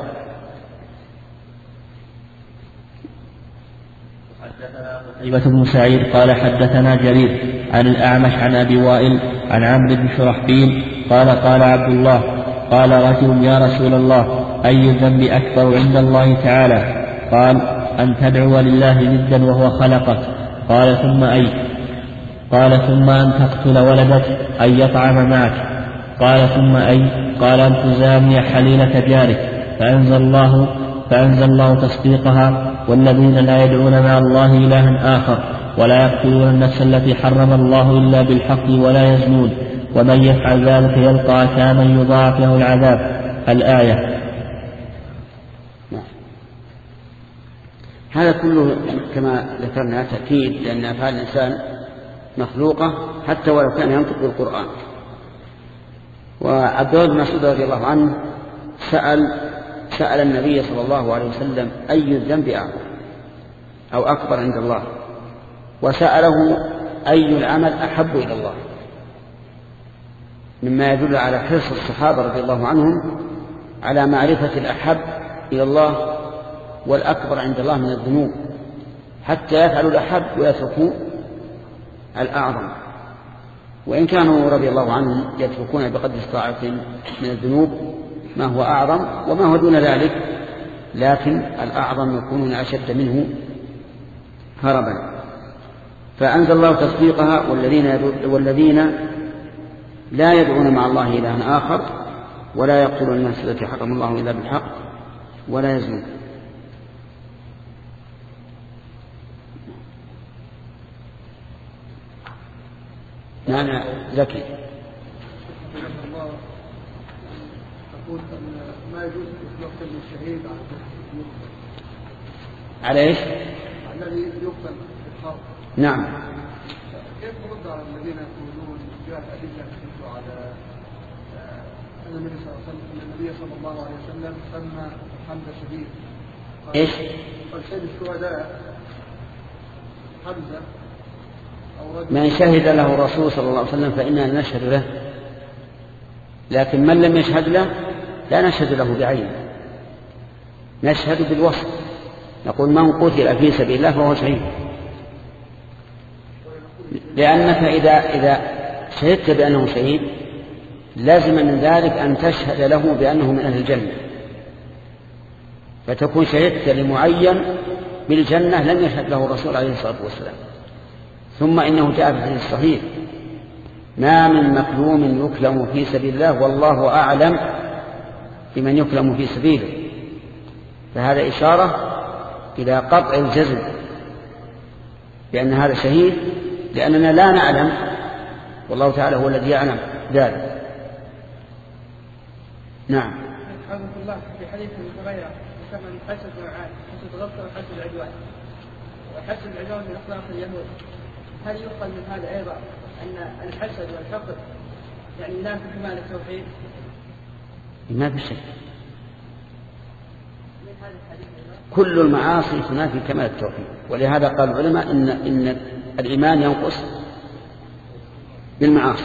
قتيبة بن سعيد قال حدثنا جرير عن الأعمش عن أبي وائل عن عمرو بن شرحبيل قال قال عبد الله قال رجل يا رسول الله أي الذنب أكبر عند الله تعالى؟ قال أن تدعو لله ندا وهو خلقك. قال ثم أي؟ قال ثم أن تقتل ولدك أن يطعم معك. قال ثم أي؟ قال أن تزاني حليلة جارك. فأنزل الله فأنزل الله تصديقها والذين لا يدعون مع الله إلها آخر ولا يقتلون النفس التي حرم الله إلا بالحق ولا يزنون ومن يفعل ذلك يلقى أثاما يضاعف له العذاب. الآية. هذا كله كما ذكرنا تأكيد لأن أفعال الإنسان مخلوقة حتى ولو كان ينطق بالقرآن. وعبد الله بن مسعود رضي الله عنه سأل سأل النبي صلى الله عليه وسلم أي الذنب أعظم أو أكبر عند الله، وسأله أي العمل أحب إلى الله، مما يدل على حرص الصحابة رضي الله عنهم على معرفة الأحب إلى الله والأكبر عند الله من الذنوب، حتى يفعلوا الأحب ويتركوا الأعظم. وإن كانوا رضي الله عنهم يتركون بقدر استطاعتهم من الذنوب ما هو أعظم وما هو دون ذلك، لكن الأعظم يكونون أشد منه هربا. فأنزل الله تصديقها والذين, والذين لا يدعون مع الله إلها آخر ولا يقتلون النفس التي حرم الله إلا بالحق ولا يزنون. نعم زكي. تقول أن ما يجوز يقتل الشهيد على إيش؟ الذي يقتل في الحرب. نعم. كيف ترد على الذين يقولون جاءت أدلة تدل على أن النبي صلى الله عليه وسلم أن النبي صلى الله عليه وسلم سمى حمزة شهيد؟ إيش؟ قال سيد الشهداء حمزة أو رجل من شهد له الرسول صلى الله عليه وسلم فإننا نشهد له، لكن من لم يشهد له لا نشهد له بعينه، نشهد بالوصف، نقول من قتل في سبيل الله فهو شهيد. لأنك إذا إذا شهدت بأنه شهيد لازم من ذلك أن تشهد له بأنه من أهل الجنة، فتكون شهدت لمعين بالجنة لم يشهد له الرسول عليه الصلاة والسلام. ثم إنه جاء في الحديث الصحيح: ما من مكلوم يكلم في سبيل الله والله أعلم بمن يكلم في سبيله. فهذا إشارة إلى قطع الجزم بأن هذا شهيد، لأننا لا نعلم والله تعالى هو الذي يعلم ذلك. نعم. حفظك الله في حديث ابي هريره كمن حسد وعاد حسد غفر وحسد العدوان، وحسد العدوان من اخلاق اليهود. هل يؤخذ من هذا ايضا ان الحسد والحقد يعني ينافي كمال التوحيد؟ ما في شك، كل المعاصي تنافي كمال التوحيد، ولهذا قال العلماء ان ان الايمان ينقص بالمعاصي.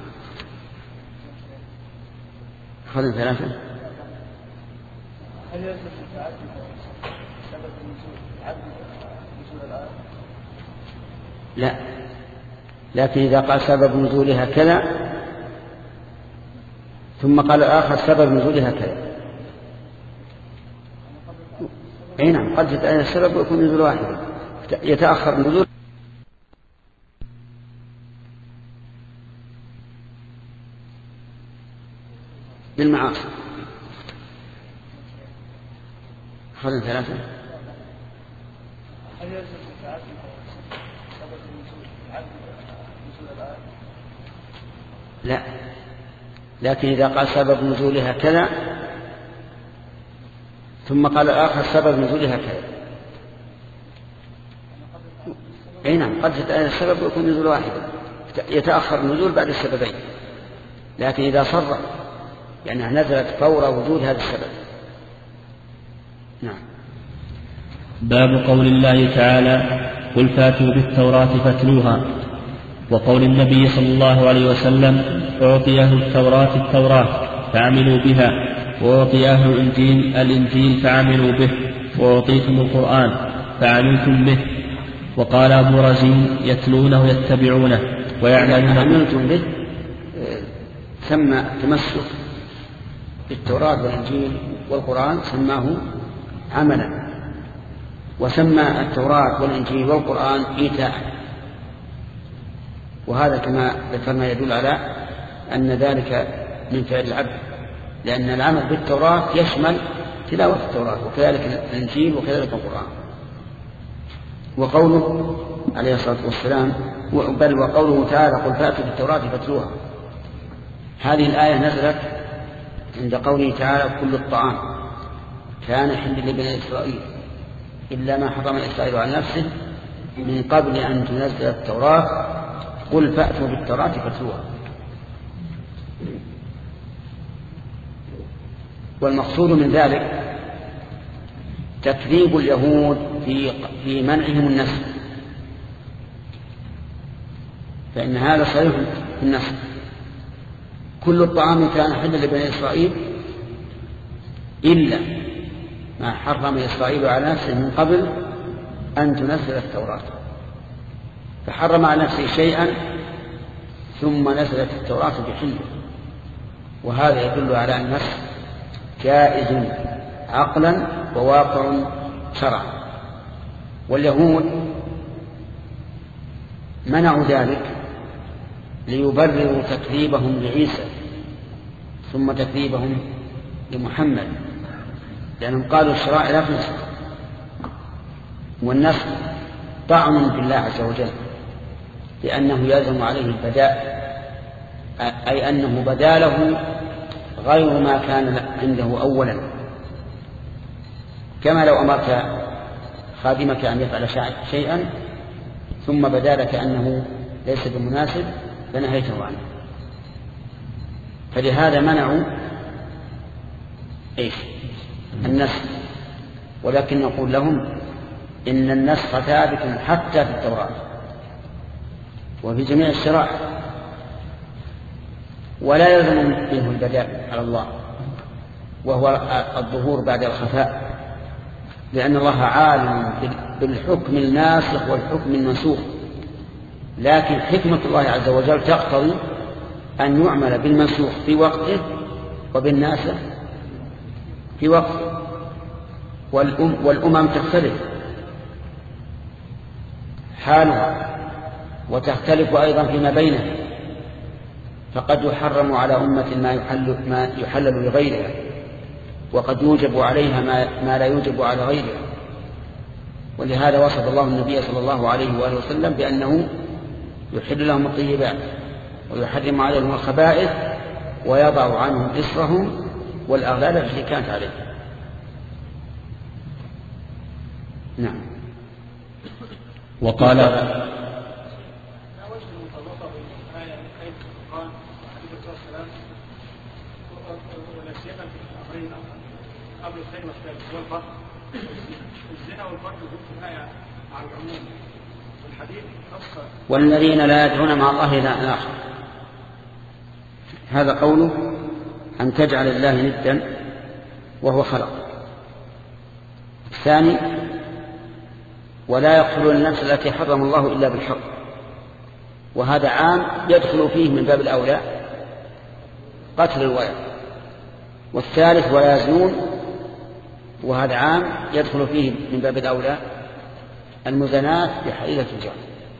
خذ ثلاثة. هل يجب التعدد سبب النزول عدد نزول الآية؟ لا، لكن إذا قال سبب نزولها كذا ثم قال الآخر سبب نزولها كذا، أي نعم، قد يتأين السبب ويكون نزول واحد، يتأخر النزول بالمعاصي. خذ ثلاثة. هل يجب التعدد سبب النزول عدد نزول الآية؟ لا، لكن إذا قال سبب نزولها كذا ثم قال الآخر سبب نزولها كذا، أي نعم، قد يتأين السبب ويكون نزول واحد، يتأخر النزول بعد السببين. لكن إذا صرح لأنها يعني نزلت فور وجود هذا السبب. نعم. باب قول الله تعالى: قل فاتوا بالتوراة فاتلوها، وقول النبي صلى الله عليه وسلم: أعطي أهل التوراة التوراة فعملوا بها، وأعطي أهل الإنجيل الإنجيل فعملوا به، وأعطيتم القرآن فعملتم به. وقال أبو رزين: يتلونه يتبعونه ويعملون عملتم به. سمى التمسك بالتوراة والإنجيل والقرآن سماه عملا، وسمى التوراة والإنجيل والقرآن إيتاء. وهذا كما ذكرنا يدل على أن ذلك من فعل العبد، لأن العمل بالتوراة يشمل تلاوة التوراة وكذلك الإنجيل وكذلك القرآن. وقوله عليه الصلاة والسلام بل وقوله تعالى: قل فاتوا بالتوراة فاتلوها، هذه الآية نزلت عند قوله تعالى: كل الطعام كان حل لبني إسرائيل إلا ما حرم إسرائيل عن نفسه من قبل أن تنزل التوراة قل فأتوا بالتوراة فاتلوها. والمقصود من ذلك تكذيب اليهود في في منعهم النسل، فإن هذا صريح في النسل: كل الطعام كان حلا لبني إسرائيل إلا ما حرم إسرائيل على نفسه من قبل أن تنزل التوراة، فحرم على نفسه شيئا ثم نزلت التوراة بحله، وهذا يدل على أن النسل جائز عقلا وواقع شرعا. واليهود منعوا ذلك ليبرروا تكذيبهم لعيسى ثم تكذيبهم لمحمد، لأنهم قالوا الشرائع لا تنسخ، والنسخ طعن بالله عز وجل، لأنه يلزم عليه البداء، أي أنه بدا له غير ما كان عنده أولا، كما لو أمرت خادمك أن يفعل شيئا ثم بدا لك أنه ليس بمناسب فنهيته عنه. فلهذا منعوا إيش؟ النسخ. ولكن نقول لهم إن النسخ ثابت حتى في التوراة، وفي جميع الشرائع، ولا يلزم منه البداء على الله وهو الظهور بعد الخفاء، لأن الله عالم بالحكم الناسخ والحكم المنسوخ، لكن حكمة الله عز وجل تقتضي أن يعمل بالمنسوخ في وقته وبالناسخ في وقته. والأم والأمم تختلف حالها وتختلف أيضا فيما بينها، فقد يحرم على أمة ما يحل, ما يحلل لغيرها، وقد يوجب عليها ما, ما لا يوجب على غيرها. ولهذا وصف الله النبي صلى الله عليه وآله وسلم بأنه يحل لهم الطيبات ويحرم عليهم الخبائث ويضع عنهم إصرهم والأغلال التي كانت عليهم. نعم. وقال قبل الخير والشر والفرق الزنا والفرق في الآية على العموم والحديث خاصة والذين لا يدعون مع الله إلها آخر، هذا قوله أن تجعل الله ندا وهو خلق. الثاني ولا يقتلون النفس التي حرم الله إلا بالحق، وهذا عام يدخل فيه من باب الأولى قتل الولد. والثالث ولا يزنون، وهذا عام يدخل فيه من باب الأولى المزنات بحيلة الجهل.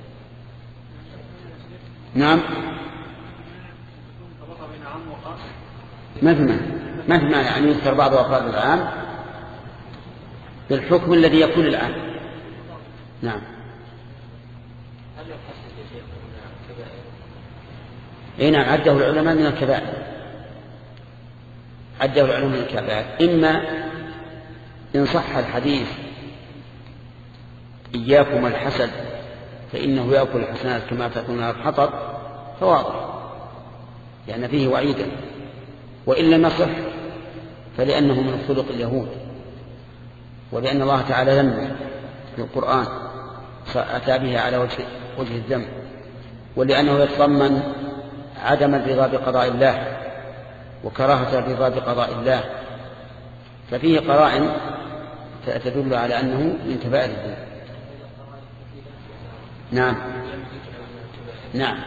نعم ما في معنى ما في معنى يعني يذكر بعض أفراد العام بالحكم الذي يكون العام. نعم. اي نعم عده العلماء من الكبائر، عده العلماء من الكبائر، إما إن صح الحديث إياكم الحسد فإنه يأكل الحسنات كما تكون الحطب فواضح لأن فيه وعيدا، وإن لم يصح فلأنه من خلق اليهود، ولأن الله تعالى لم في القرآن أتى به على وجه, وجه الذم، ولأنه يتضمن عدم الرضا بقضاء الله وكراهة الرضا بقضاء الله، ففيه قرائن تدل على أنه من كبائر الذنوب. نعم نعم.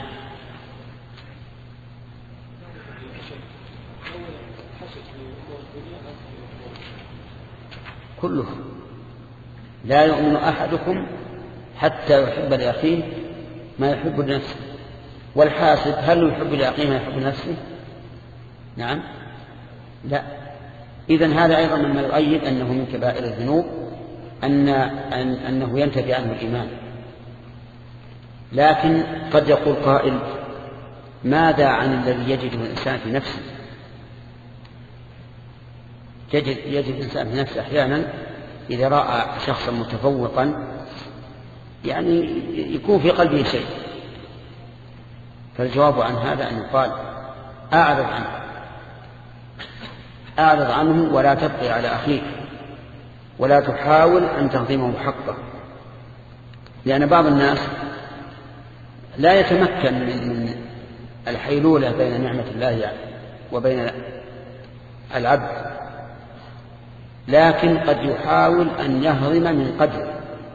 كله لا يؤمن أحدكم حتى يحب لأخيه ما يحب لنفسه، والحاسد هل يحب لأخيه ما يحب لنفسه؟ نعم لا. إذن هذا أيضا مما يؤيد أنه من كبائر الذنوب أن أن أنه ينتفي عنه الإيمان. لكن قد يقول قائل ماذا عن الذي يجده الإنسان في نفسه؟ يجد, يجد الإنسان في نفسه أحيانا إذا رأى شخصا متفوقا يعني يكون في قلبه شيء، فالجواب عن هذا أن يقال أعرض عنه أعرض عنه ولا تبقي على أخيك ولا تحاول أن تهضمه حقه، لأن بعض الناس لا يتمكن من الحيلولة بين نعمة الله وبين العبد، لكن قد يحاول أن يهضم من قدره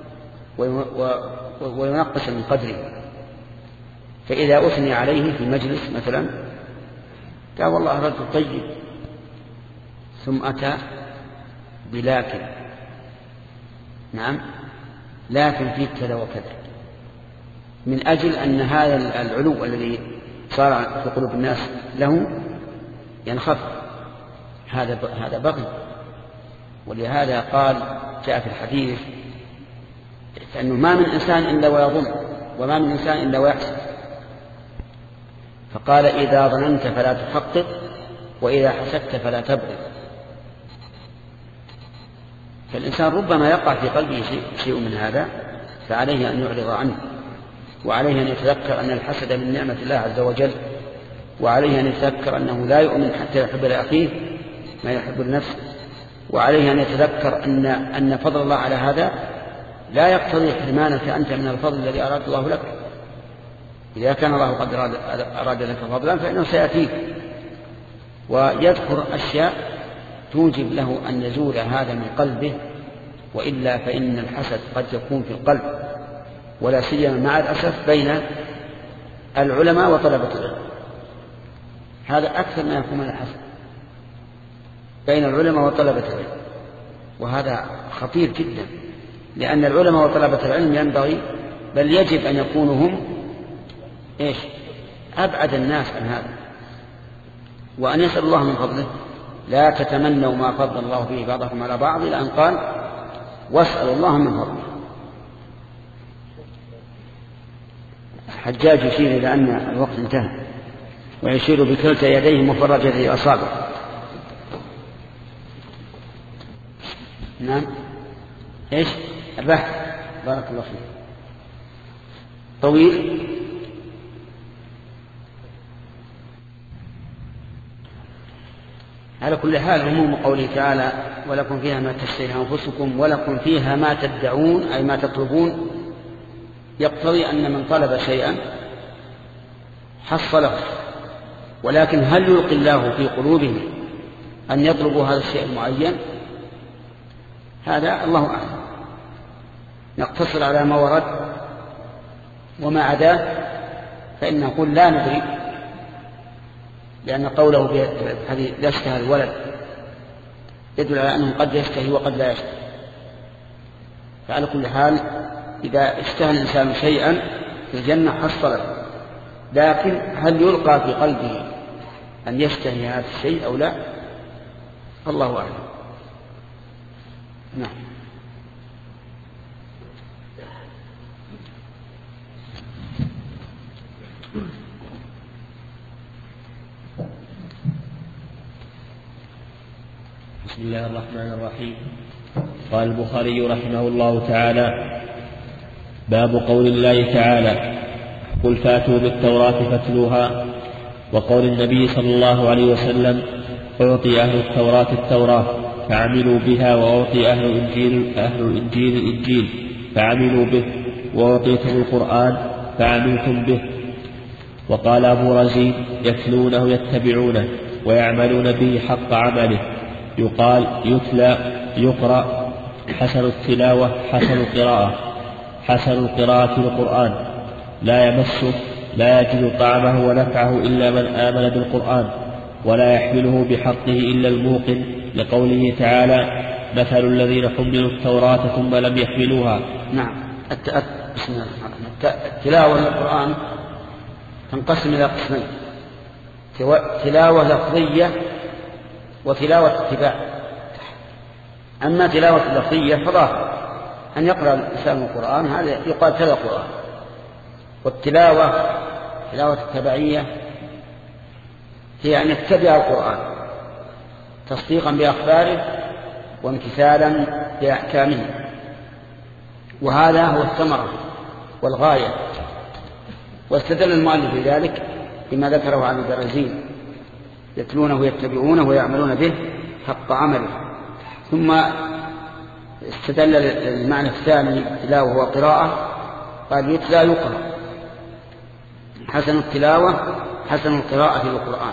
وينقص من قدره. فإذا أثني عليه في مجلس مثلا قال والله رجل طيب، ثم أتى بلكن نعم لكن فيه كذا وكذا، من أجل أن هذا العلو الذي صار في قلوب الناس له ينخفض، هذا هذا بغي. ولهذا قال جاء في الحديث أنه ما من إنسان إلا ويظن وما من إنسان إلا ويحسن، فقال إذا ظننت فلا تحقق وإذا حسدت فلا تبغض. فالإنسان ربما يقع في قلبه شيء, شيء من هذا، فعليه أن يعرض عنه، وعليه أن يتذكر أن الحسد من نعمة الله عز وجل، وعليه أن يتذكر أنه لا يؤمن حتى يحب لأخيه ما يحب لنفسه، وعليه أن يتذكر أن, أن فضل الله على هذا لا يقتضي حرمانك أنت من الفضل الذي أراد الله لك. إذا كان الله قد أراد لك فضلا فإنه سيأتيك ويذكر أشياء توجب له أن يزول هذا من قلبه، وإلا فإن الحسد قد يكون في القلب، ولا سيما مع الأسف بين العلماء وطلبة العلم. هذا أكثر ما يكون من الحسد بين العلماء وطلبة العلم، وهذا خطير جدا، لأن العلماء وطلبة العلم ينبغي بل يجب أن يكونوا هم إيش أبعد الناس عن هذا، وأن يسأل الله من فضله. لا تتمنوا ما فضل الله به بعضكم على بعض، إلى أن قال واسألوا الله من فضله. حجاج يشير إلى أن الوقت انتهى، ويشير بكلتا يديه مفرجة أصابع. نعم إيش البحث؟ بارك الله فيك. طويل. على كل حال عموم قوله تعالى ولكم فيها ما تشتهي أنفسكم ولكم فيها ما تدعون، أي ما تطلبون، يقتضي أن من طلب شيئا حصله، ولكن هل يلقي الله في قلوبهم أن يطلبوا هذا الشيء المعين؟ هذا الله أعلم. نقتصر على ما ورد، وما عداه فإن نقول لا ندري، لأن قوله بهذه لا يشتهي الولد يدل على أنه قد يشتهي وقد لا يشتهي. فعلى كل حال إذا اشتهى الإنسان شيئا في الجنة حصله، لكن هل يلقى في قلبه أن يشتهي هذا الشيء أو لا؟ الله أعلم. نعم. بسم الله الرحمن الرحيم. قال البخاري رحمه الله تعالى: باب قول الله تعالى: قل فاتوا بالتوراة فاتلوها، وقول النبي صلى الله عليه وسلم: أعطي أهل التوراة التوراة فعملوا بها، وأعطي أهل الإنجيل أهل الإنجيل الإنجيل فعملوا به، وأعطيتم القرآن فعملتم به. وقال أبو رزين: يتلونه يتبعونه ويعملون به حق عمله. يقال يتلى يقرأ، حسن التلاوة حسن القراءة، حسن القراءة للقرآن، لا يمسه لا يجد طعمه ونفعه إلا من آمن بالقرآن، ولا يحمله بحقه إلا الموقن، لقوله تعالى: مثل الذين حملوا التوراة ثم لم يحملوها. نعم. التلاوة للقرآن تنقسم إلى قسمين: تلاوة لفظية وتلاوة اتباع. أما تلاوة اللفظية فظاهر أن يقرأ الإنسان القرآن، هذا يقال تلا القرآن. والتلاوة تلاوة التبعية هي أن يتبع القرآن تصديقا بأخباره وامتثالا بأحكامه، وهذا هو الثمرة والغاية. واستدل المؤلف بذلك بما ذكره عن البرزين: يتلونه يتبعونه ويعملون به حق عمله. ثم استدل المعنى الثاني تلاوة وقراءة، قال يتلى يقرأ، حسن التلاوة حسن القراءة للقرآن،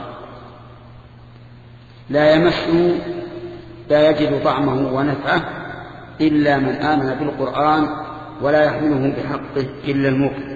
لا يمسه لا يجد طعمه ونفعه إلا من آمن بالقرآن، ولا يحمله بحقه إلا الموقن.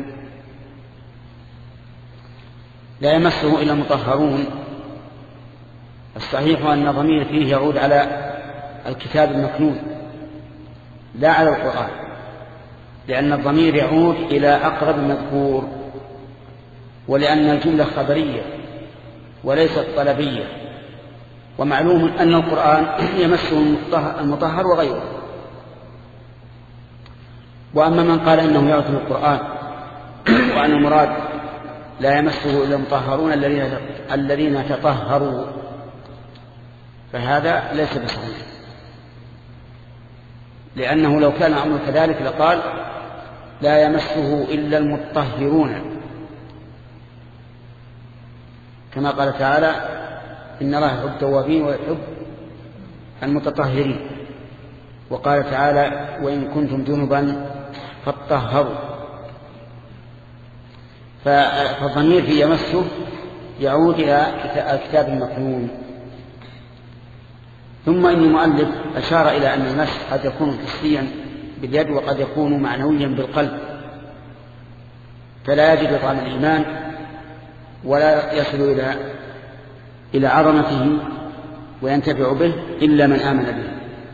لا يمسه إلا المطهرون. الصحيح أن الضمير فيه يعود على الكتاب المكنون لا على القرآن، لأن الضمير يعود إلى أقرب المذكور، ولأن الجملة خبرية وليست طلبية. ومعلوم أن القرآن يمسه المطهر وغيره. وأما من قال إنه يعطي القرآن وأن المراد لا يمسه إلا المطهرون الذين تطهروا، فهذا ليس بصحيح، لأنه لو كان أمر كذلك لقال لا يمسه إلا المطهرون، كما قال تعالى: إن الله يحب التوابين ويحب المتطهرين. وقال تعالى: وإن كنتم جنبا فاطهروا. فالضمير في يمسه يعود إلى الكتاب المكنون. ثم إن المؤلف أشار إلى أن المسح قد يكون حسيا باليد وقد يكون معنويا بالقلب، فلا يجد طعم الإيمان ولا يصل إلى إلى عظمته وينتفع به إلا من آمن به.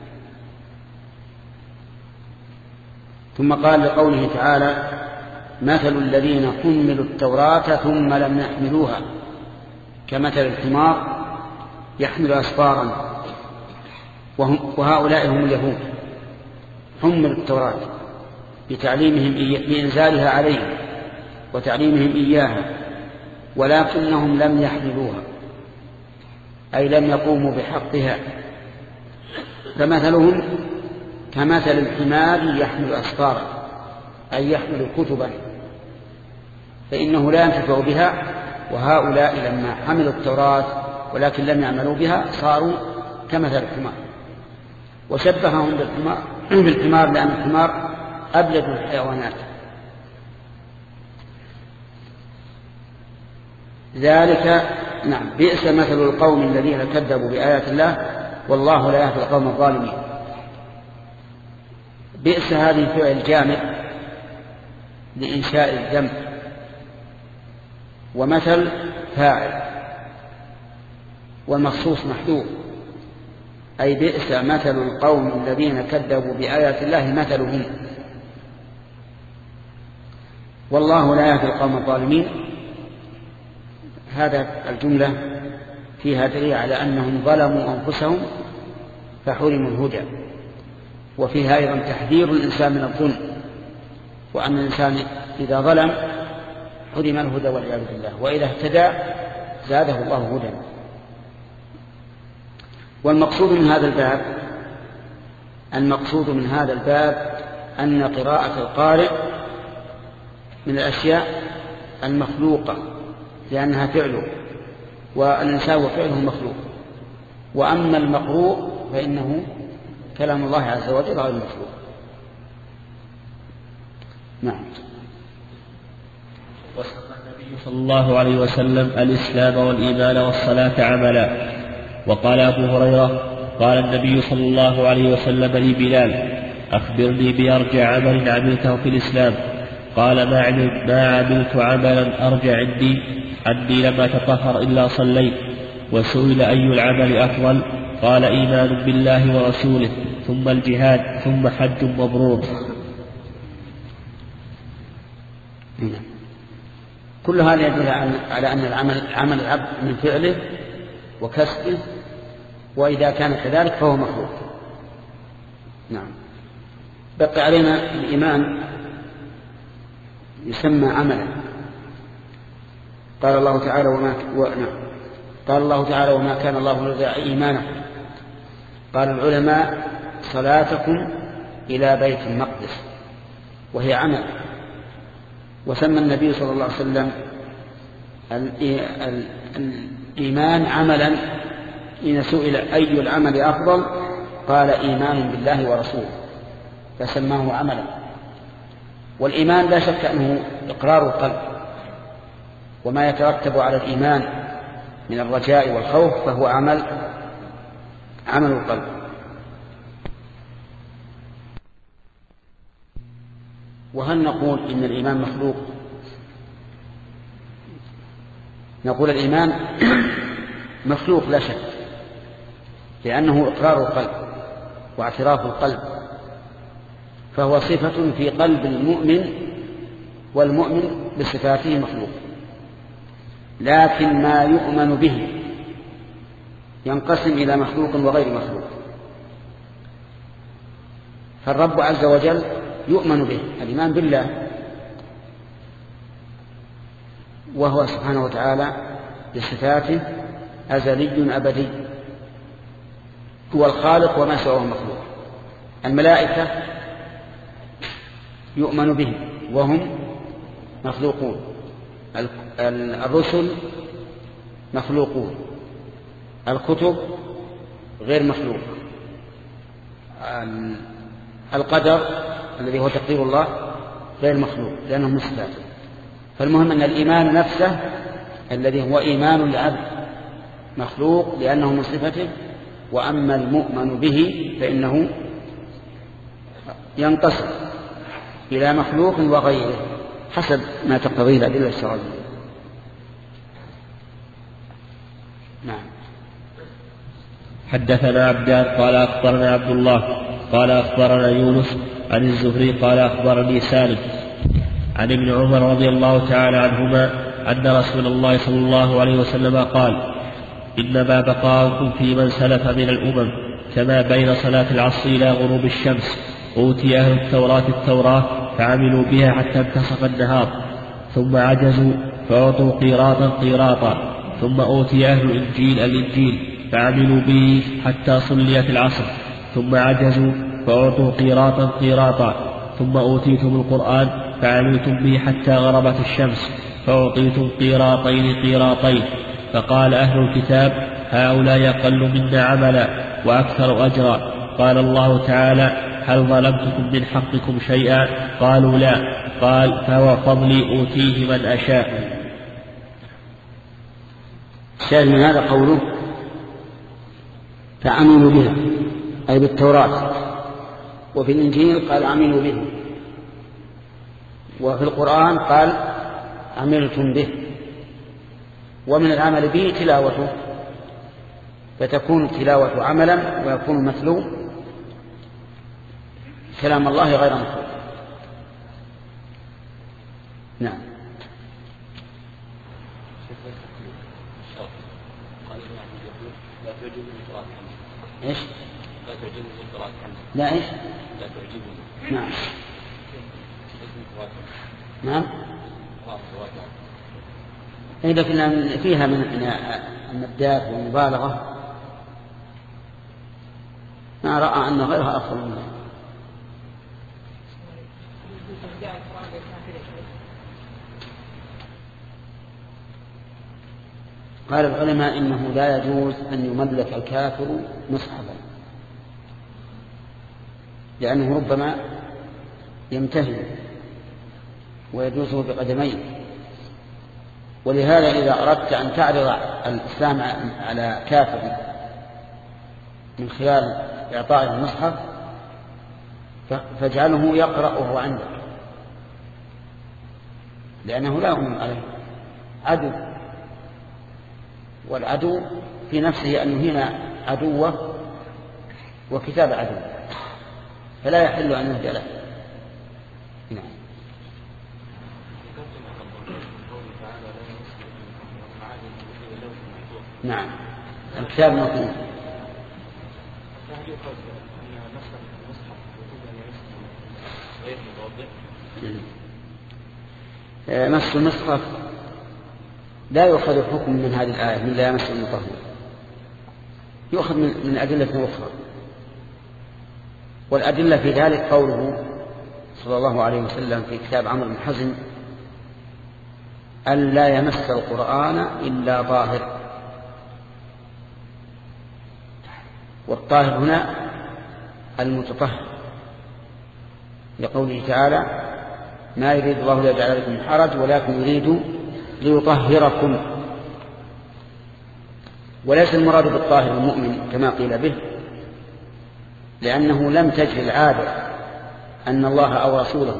ثم قال لقوله تعالى: مثل الذين حملوا التوراة ثم لم يحملوها كمثل الحمار يحمل أسفارا، وهؤلاء هم اليهود حملوا التوراة بتعليمهم بإنزالها عليهم وتعليمهم إياها ولكنهم لم يحملوها، أي لم يقوموا بحقها، فمثلهم كمثل الحمار يحمل أسفارا، أي يحمل كتبا، فإنه لا ينتفع بها. وهؤلاء لما حملوا التوراة ولكن لم يعملوا بها صاروا كمثل الحمار، وشبههم بالحمار, بالحمار لأن الحمار أبلد الحيوانات. ذلك نعم بئس مثل القوم الذين كذبوا بآيات الله والله لا يهدي القوم الظالمين. بئس هذه فعل جامد لإنشاء الذنب، ومثل فاعل، والمخصوص محذوف، أي بئس مثل القوم الذين كذبوا بآيات الله مثلهم والله لا يهدي القوم الظالمين. هذا الجملة فيها دليل على أنهم ظلموا أنفسهم فحرموا الهدى، وفيها أيضا تحذير الإنسان من الظلم، وأن الإنسان إذا ظلم حرم الهدى والعياذ بالله، وإذا اهتدى زاده الله هدى. والمقصود من هذا الباب المقصود من هذا الباب أن قراءة القارئ من الأشياء المخلوقة لأنها فعله، والإنسان وفعله مخلوق، وأما المقروء فإنه كلام الله عز وجل غير مخلوق. نعم. وصف النبي صلى الله عليه وسلم الإسلام والإيمان والصلاة عملا. وقال أبو هريرة: قال النبي صلى الله عليه وسلم لبلال: أخبرني بأرجع عمل عملته في الإسلام. قال: ما عملت, ما عملت عملا أرجع عندي عندي لما تطهر إلا صليت. وسئل: أي العمل أفضل؟ قال: إيمان بالله ورسوله، ثم الجهاد، ثم حج مبرور. كل هذا يدل على أن العمل عمل العبد من فعله وكسبه، وإذا كان كذلك فهو مخلوق. نعم. بقي علينا الإيمان يسمى عملا. قال الله تعالى: وما و... نعم. قال الله تعالى: وما كان الله ليضيع إيمانكم. قال العلماء: صلاتكم إلى بيت المقدس، وهي عمل. وسمى النبي صلى الله عليه وسلم الإيمان عملا. إن سئل أي العمل أفضل قال: إيمان بالله ورسوله، فسماه عملا. والإيمان لا شك أنه إقرار القلب، وما يترتب على الإيمان من الرجاء والخوف فهو عمل عمل القلب. وهل نقول إن الإيمان مخلوق؟ نقول الإيمان مخلوق لا شك، لأنه إقرار القلب واعتراف القلب، فهو صفة في قلب المؤمن، والمؤمن بصفاته مخلوق. لكن ما يؤمن به ينقسم إلى مخلوق وغير مخلوق. فالرب عز وجل يؤمن به، الإيمان بالله، وهو سبحانه وتعالى بصفاته أزلي أبدي، هو الخالق وما سواه مخلوق. الملائكة يؤمن به وهم مخلوقون، الرسل مخلوقون، الكتب غير مخلوق، القدر الذي هو تقدير الله غير مخلوق لأنه من صفاته. فالمهم أن الإيمان نفسه الذي هو إيمان العبد مخلوق لأنه من صفته، وأما المؤمن به فإنه ينقسم إلى مخلوق وغيره حسب ما تقتضيه الأدلة الشرعية. نعم. حدثنا عبدان قال أخبرنا عبد الله قال أخبرنا يونس عن الزهري قال أخبرني سالم عن ابن عمر رضي الله تعالى عنهما أن رسول الله صلى الله عليه وسلم قال: إنما بقاؤكم في من سلف من الأمم كما بين صلاة العصر إلى غروب الشمس. أوتي أهل التوراة التوراة فعملوا بها حتى انتصف النهار، ثم عجزوا فأعطوا قيراطا قيراطا، ثم أوتي أهل الإنجيل الإنجيل فعملوا به حتى صليت العصر، ثم عجزوا فأعطوا قيراطا قيراطا، ثم أوتيتم القرآن فعملتم به حتى غربت الشمس فأعطيتم قيراطين قيراطين. فقال أهل الكتاب: هؤلاء أقل منا عملا وأكثر أجرا. قال الله تعالى: هل ظلمتكم من حقكم شيئا؟ قالوا لا. قال: فهو فضلي أوتيه من أشاء. الشاهد من هذا قوله فعملوا بها أي بالتوراة، وفي الإنجيل قال عملوا به، وفي القرآن قال عملتم به. ومن العمل به تلاوته، فتكون التلاوة عملا ويكون المتلو كلام الله غير مخلوق. نعم. ايش؟ لا تعجبني قراءة حمزة. لا ايش؟ لا تعجبني. نعم. نعم. اي لكن فيها من المدات والمبالغة، ما رأى أن غيرها أفضل منها. قال العلماء إنه لا يجوز أن يملك الكافر مصحفا، لأنه ربما يمتهن ويدوسه بقدميه. ولهذا إذا أردت أن تعرض الإسلام على كافر من خلال إعطائه المصحف فاجعله يقرأ وهو عندك، لأنه لا يؤمن عليه، عدو، والعدو في نفسه أن يهين عدوه وكتاب عدو، فلا يحل أن يهدى له. نعم. نعم. الكتاب مطلوب. مس المصحف لا يؤخذ الحكم من هذه الآية من لا يمس المطهر، يؤخذ من أدلة أخرى. والأدلة في ذلك قوله صلى الله عليه وسلم في كتاب عمرو بن حزم: أن لا يمس القرآن إلا طاهر. والطاهر هنا المتطهر، لقوله تعالى: ما يريد الله ليجعل عليكم من حرج ولكن يريد ليطهركم. وليس المراد بالطاهر المؤمن كما قيل به، لأنه لم تجري العادة أن الله أو رسوله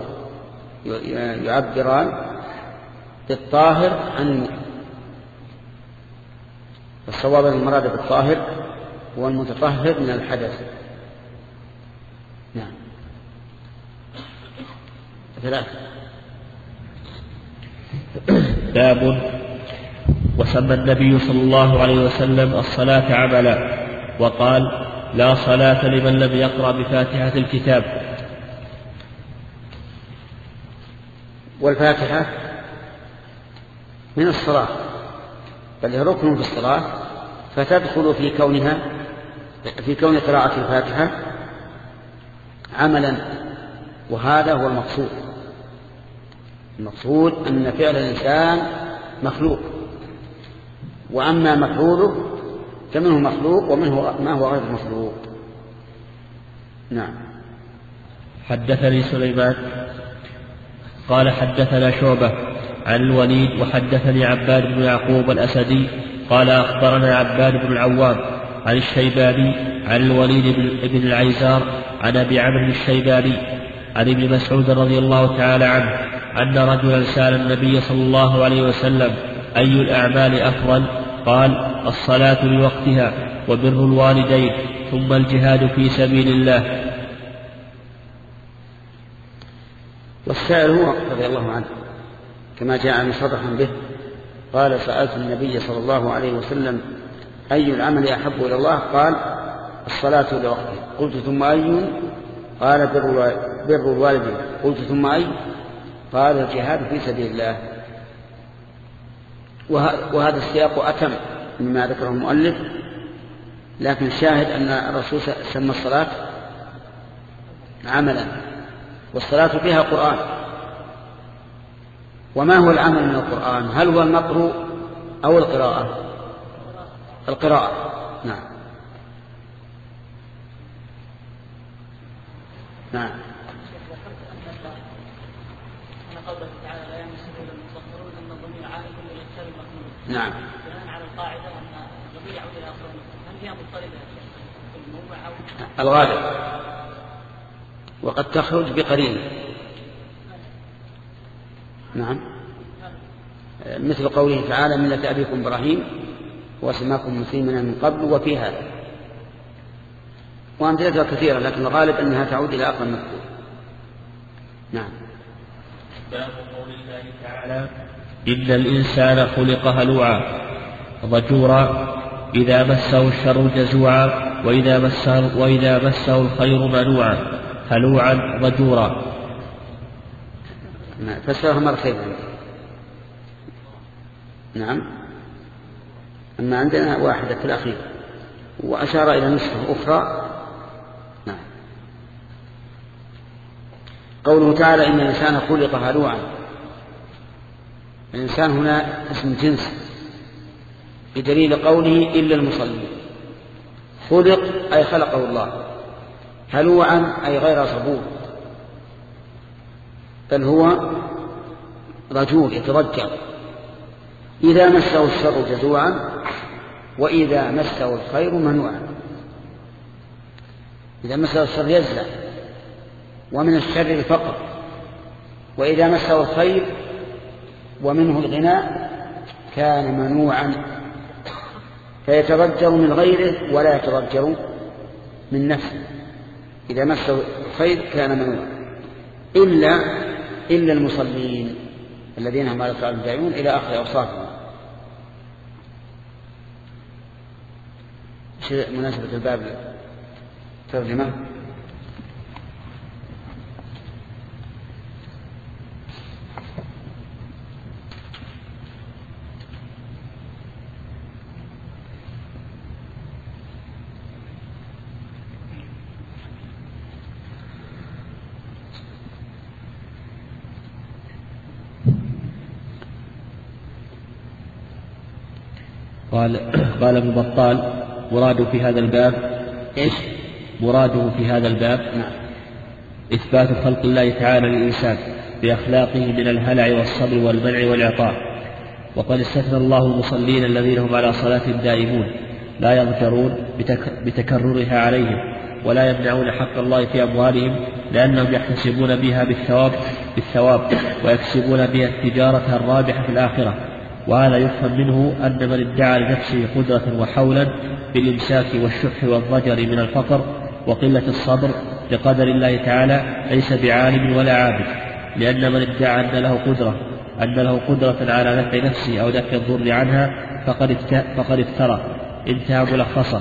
يعبران بالطاهر عن المؤمن. فالصواب المراد بالطاهر هو المتطهر من الحدث. نعم. ثلاثة. باب وسمى النبي صلى الله عليه وسلم الصلاة عملا، وقال: لا صلاة لمن لم يقرأ بفاتحة الكتاب. والفاتحة من الصلاة، بل هي ركن في الصلاة، فتدخل في كونها في كون قراءة الفاتحة عملا، وهذا هو المقصود. المقصود أن فعل الإنسان مخلوق، وأما مفعوله فمنه مخلوق ومنه ما هو غير مخلوق. نعم. حدثني سليمان قال حدثنا شعبة عن الوليد وحدثني عباد بن يعقوب الأسدي قال أخبرنا عباد بن العوام عن الشيباني عن الوليد بن العيزار عن أبي عمرو الشيباني عن ابن مسعود رضي الله تعالى عنه أن رجلا سأل النبي صلى الله عليه وسلم أي الأعمال أفضل؟ قال الصلاة لوقتها وبر الوالدين ثم الجهاد في سبيل الله. والسائل هو رضي الله عنه كما جاء مصرحا به قال سألت النبي صلى الله عليه وسلم أي العمل أحب إلى الله؟ قال الصلاة لوقتها. قلت ثم أي؟ قال بر الوالدين. قلت ثم أي؟ قال الجهاد في سبيل الله. وهذا السياق أتم مما ذكره المؤلف، لكن الشاهد أن الرسول سمى الصلاة عملا، والصلاة فيها قرآن. وما هو العمل من القرآن؟ هل هو المقروء أو القراءة؟ القراءة. نعم نعم. نعم. بناء على القاعدة أن الضمير يعود إلى آخر هل هي مضطردة الغالب، وقد تخرج بقرينة. نعم، مثل قوله تعالى ملة أبيكم إبراهيم وسماكم مسلمين من قبل وفي هذا، وأمثلتها كثيرة، لكن الغالب أنها تعود إلى آخر المذكور. نعم. باب قول الله تعالى إن الإنسان خلق هلوعا ضجورا إذا مسه الشر جزوعا وإذا مسه, وإذا مسه الخير منوعا هلوعا ضجورا. فسرها مرتين. نعم. أما عندنا واحدة في الأخير وأشار إلى نسخة أخرى. نعم. قوله تعالى إن الإنسان خلق هلوعا، الإنسان هنا اسم جنس بدليل قوله إلا المصلين. خلق أي خلقه الله، هلوعا أي غير صبور، بل هو رجول يترجل، إذا مسه الشر جزوعا وإذا مسه الخير منوعا. إذا مسه الشر يجزع، ومن الشر الفقر، وإذا مسه الخير ومنه الغناء كان منوعا، فيترجر من غيره ولا يترجر من نفسه. إذا مسه الخير كان منوعا إلا إلا المصلين الذين هم على صلاة دائمون إلى آخر أوصافهم. مناسبة الباب ترجمة. قال قال ابن بطال مراده في هذا الباب إيش؟ مراده في هذا الباب نعم. إثبات خلق الله تعالى للإنسان بأخلاقه من الهلع والصبر والمنع والإعطاء. وقد استثنى الله المصلين الذين هم على صلاة دائمون لا يضجرون بتكررها عليهم ولا يمنعون حق الله في أموالهم، لأنهم يحتسبون بها بالثواب بالثواب ويكسبون بها التجارة الرابحة في الآخرة. وهذا يفهم منه أن من ادعى لنفسه قدرة وحولا بالإمساك والشح والضجر من الفقر وقلة الصبر لقدر الله تعالى ليس بعالم ولا عابد، لأن من ادعى أن له قدرة أن له قدرة على نفع نفسه أو دفع الضر عنها فقد فقد افترى. انتهى ملخصا.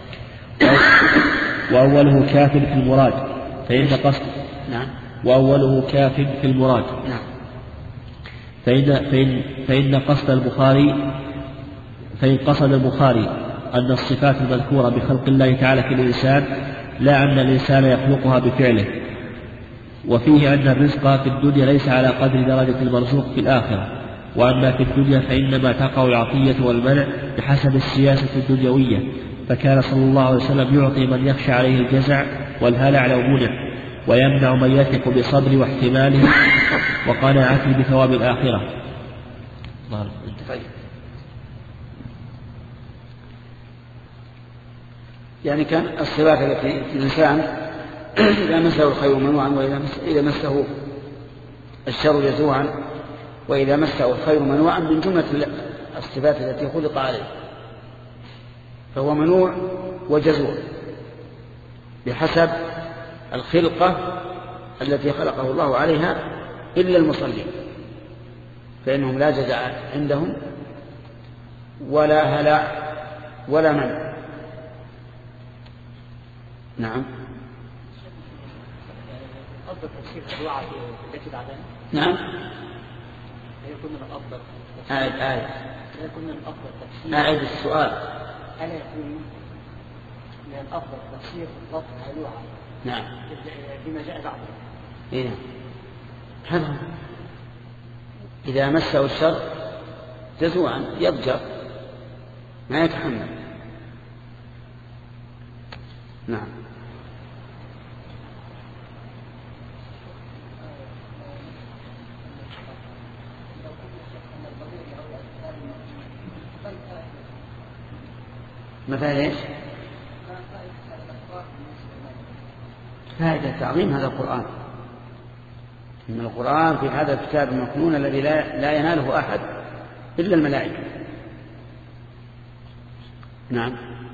وأوله كاف في المراد فإن قصد نعم. وأوله كاف في المراد نعم. فإن, فإن, فإن قصد البخاري فإن قصد البخاري أن الصفات المذكورة بخلق الله تعالى في الإنسان لا أن الإنسان يخلقها بفعله، وفيه أن الرزق في الدنيا ليس على قدر درجة المرزوق في الآخرة، وأما في الدنيا فإنما تقع العطية والمنع بحسب السياسة الدنيوية، فكان صلى الله عليه وسلم يعطي من يخشى عليه الجزع والهلع لو منع، ويمنع من يثق بصبر واحتماله وقناعته بثواب الآخرة. طيب يعني كان الصفات التي الإنسان إذا مسه الخير منوعا وإذا مسه الشر جزوعا وإذا مسه الخير منوعا من جملة الصفات التي خلق عليه، فهو منوع وجزوع بحسب الخلقة التي خلقه الله عليها، إلا المصلين فإنهم لا جزاء عندهم ولا هلع ولا منع. نعم. أفضل تفسير الدعاء التي بعدها. نعم. يكون من الأفضل. آية آية. يكون من الأفضل تفسير. أعيد السؤال. ألا يكون من الأفضل تفسير لفظ الدعاء. نعم. بما جاء بعده. إيه. هذا. إذا مسه الشر جزوعا يضجر ما يتحمل. نعم. مثلا ايش؟ فائدة تعظيم هذا القرآن. إن القرآن في هذا الكتاب المكنون الذي لا, لا يناله أحد إلا الملائكة. نعم.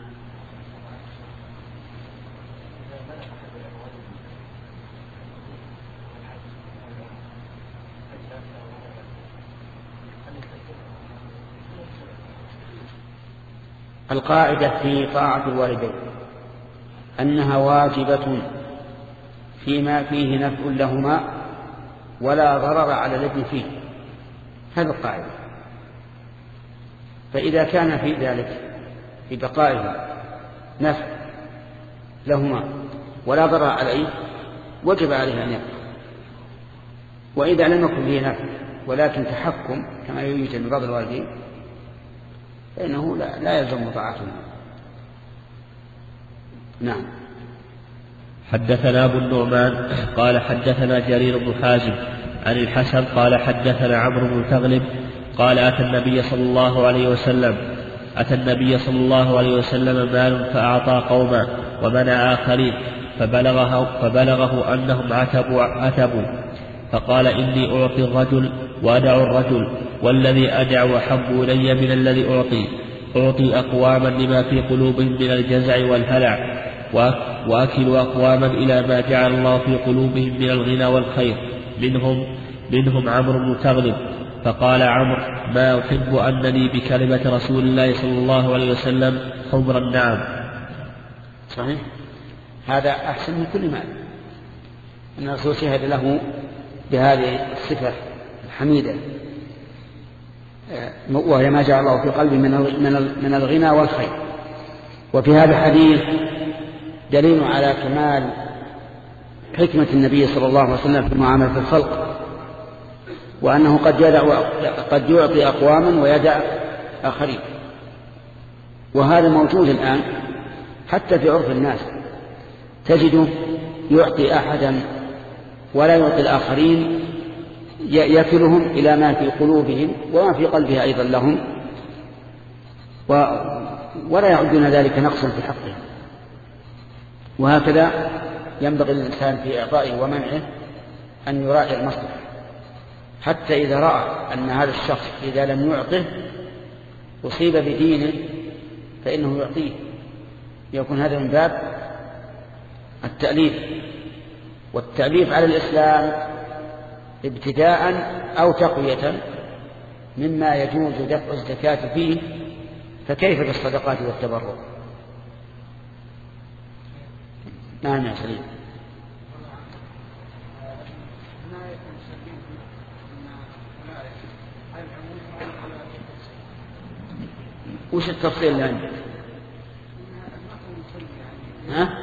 القاعدة في طاعة الوالدين أنها واجبة فيما فيه نفع لهما ولا ضرر على الابن فيه، هذا القاعدة. فإذا كان في ذلك في بقائه نفع لهما ولا ضرر عليه وجب عليه أن يبقى، وإذا لم يكن فيه نفع ولكن تحكم كما يوجد من بعض الوالدين فإنه لا, لا يلزم طاعتهم. نعم. حدثنا أبو النعمان قال حدثنا جرير بن حازم عن الحسن قال حدثنا عمرو بن تغلب قال أتى النبي صلى الله عليه وسلم أتى النبي صلى الله عليه وسلم مال فأعطى قوما ومنع آخرين فبلغه, فبلغه أنهم عتبوا, عتبوا فقال إني أعطي الرجل وأدع الرجل والذي أدع أحب إلي من الذي أعطي أعطي أقواما لما في قلوبهم من الجزع والهلع وأكل أقواما إلى ما جعل الله في قلوبهم من الغنى والخير منهم منهم عمرو بن تغلب. فقال عمرو ما أحب أنني بكلمة رسول الله صلى الله عليه وسلم حمر النعم. صحيح، هذا أحسن من كل مال أن الرسول شهد له بهذه الصفة الحميدة وهي ما جعل الله في قلبه من الغنى والخير. وفي هذا الحديث دليل على كمال حكمة النبي صلى الله عليه وسلم في معاملة الخلق، وأنه قد يدع قد يعطي أقواما ويدع آخرين، وهذا موجود الآن حتى في عرف الناس، تجده يعطي أحدا ولا يعطي الآخرين، يكلهم إلى ما في قلوبهم وما في قلبها أيضا لهم، ولا يعدون ذلك نقصا في حقهم. وهكذا ينبغي الإنسان في إعطائه ومنعه أن يراعي المصلحة، حتى إذا رأى أن هذا الشخص إذا لم يعطه أصيب بدينه فإنه يعطيه، يكون هذا من باب التأليف، والتأليف على الإسلام ابتداء أو تقوية مما يجوز دفع الزكاة فيه، فكيف بالصدقات والتبرع؟ نعم يا سليم. وش التفصيل اللي عندك؟ ها؟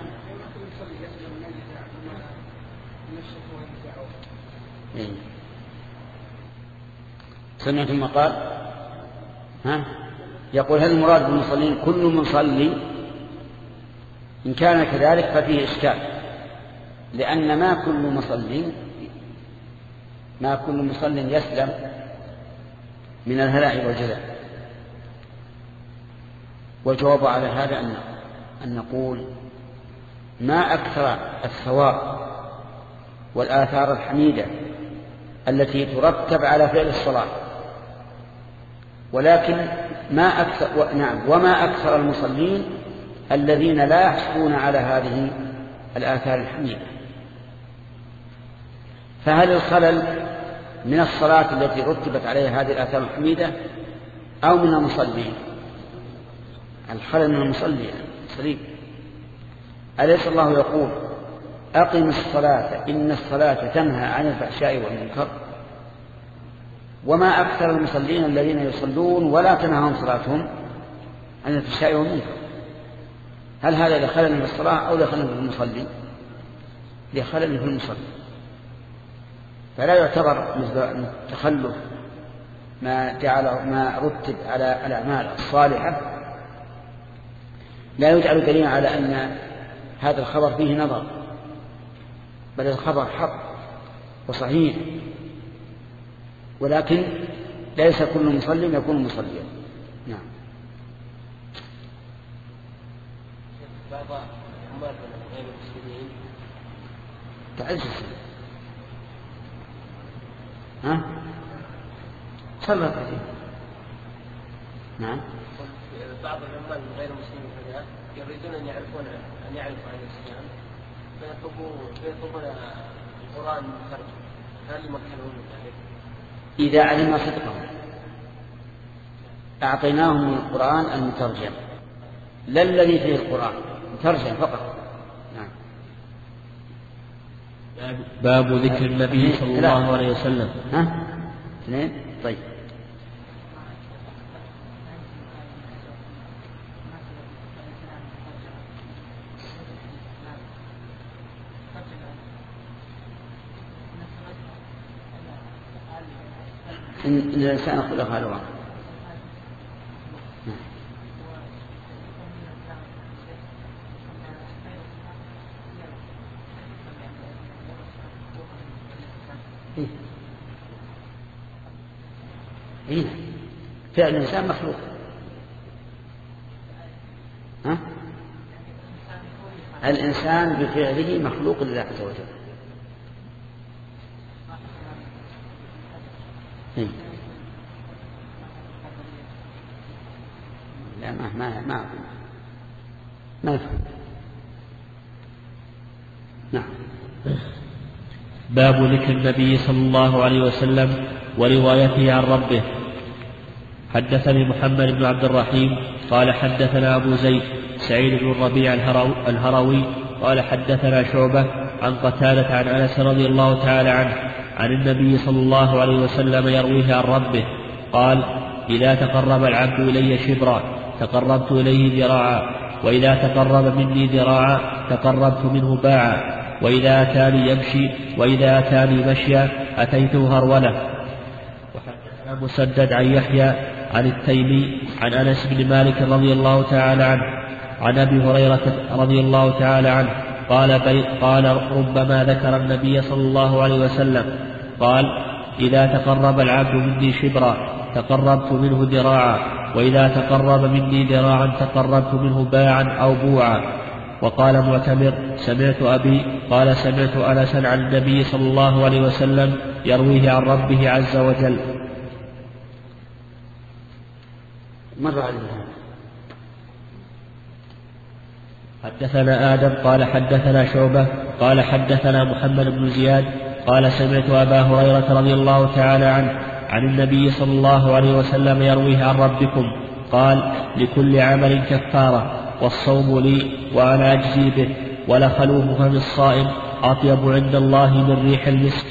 إيه؟ سمعت المقال؟ ها؟ يقول هل المراد بالمصلين كل مصلي؟ إن كان كذلك ففيه إشكال، لأن ما كل مصلي ما كل مصلي يسلم من الهلاع والجزاء. والجواب على هذا أن أن نقول ما أكثر الثواب والآثار الحميدة التي ترتب على فعل الصلاة، ولكن ما أكثر و... نعم وما أكثر المصلين الذين لا يحصلون على هذه الآثار الحميدة. فهل الخلل من الصلاة التي رتبت عليها هذه الآثار الحميدة أو من المصلين؟ الخلل من المصلين. أليس الله يقول أقم الصلاة إن الصلاة تنهى عن الفحشاء والمنكر؟ وما أكثر المصلين الذين يصلون ولا تنهاهم صلاتهم عن الفحشاء والمنكر. هل هذا لخلل من الصلاة أو لخلل في المصلين؟ لخلل في المصلين. فلا يعتبر مثل التخلف ما جعل ما رتب على الأعمال الصالحة، لا يجعل دليلا على أن هذا الخبر فيه نظر، بل الخبر حق وصحيح، ولكن ليس كل مصلي يكون مصليا. نعم. بعض عمال غير المسلمين تعجز ها صلى كثير. نعم. بعض العمال غير المسلمين هنا يريدون أن يعرفون أن يعرفوا عن الإسلام فيطلبون القرآن المترجم، هل يمكنون من ذلك؟ إذا علم صدقه أعطيناهم من القرآن المترجم، لا الذي فيه القرآن، مترجم فقط. نعم. باب ذكر النبي صلى الله عليه وسلم. ها؟ اثنين. طيب. إن الإنسان خلق هلوعا. إيه؟ إيه؟ فعل الإنسان مخلوق. ها؟ الإنسان بفعله مخلوق لله عز وجل. إيه؟ لا ما ما ما ما يفهم. نعم. باب ذكر النبي صلى الله عليه وسلم وروايته عن ربه. حدثني محمد بن عبد الرحيم قال حدثنا أبو زيد سعيد بن الربيع الهروي قال حدثنا شعبة عن قتادة عن أنس رضي الله تعالى عنه عن النبي صلى الله عليه وسلم يرويه عن ربه قال: إذا تقرب العبد إلي شبرا تقربت إليه ذراعا، وإذا تقرب مني ذراعا تقربت منه باعا، وإذا أتاني يمشي وإذا أتاني مشيا أتيته هرولة. وحدثنا مسدد عن يحيى عن التيمي عن أنس بن مالك رضي الله تعالى عنه عن أبي هريرة رضي الله تعالى عنه قال, قال ربما ذكر النبي صلى الله عليه وسلم قال: إذا تقرب العبد مني شبرا تقربت منه ذراعا، وإذا تقرب مني ذراعا تقربت منه باعا أو بوعا. وقال معتمر: سمعت أبي قال سمعت أنسا عن النبي صلى الله عليه وسلم يرويه عن ربه عز وجل. مر عليها. حدثنا آدم قال حدثنا شعبة قال حدثنا محمد بن زياد قال سمعت أبا هريرة رضي الله تعالى عنه عن النبي صلى الله عليه وسلم يرويه عن ربكم قال: لكل عمل كفارة، والصوم لي وأنا أجزي به، ولخلوف فم الصائم أطيب عند الله من ريح المسك.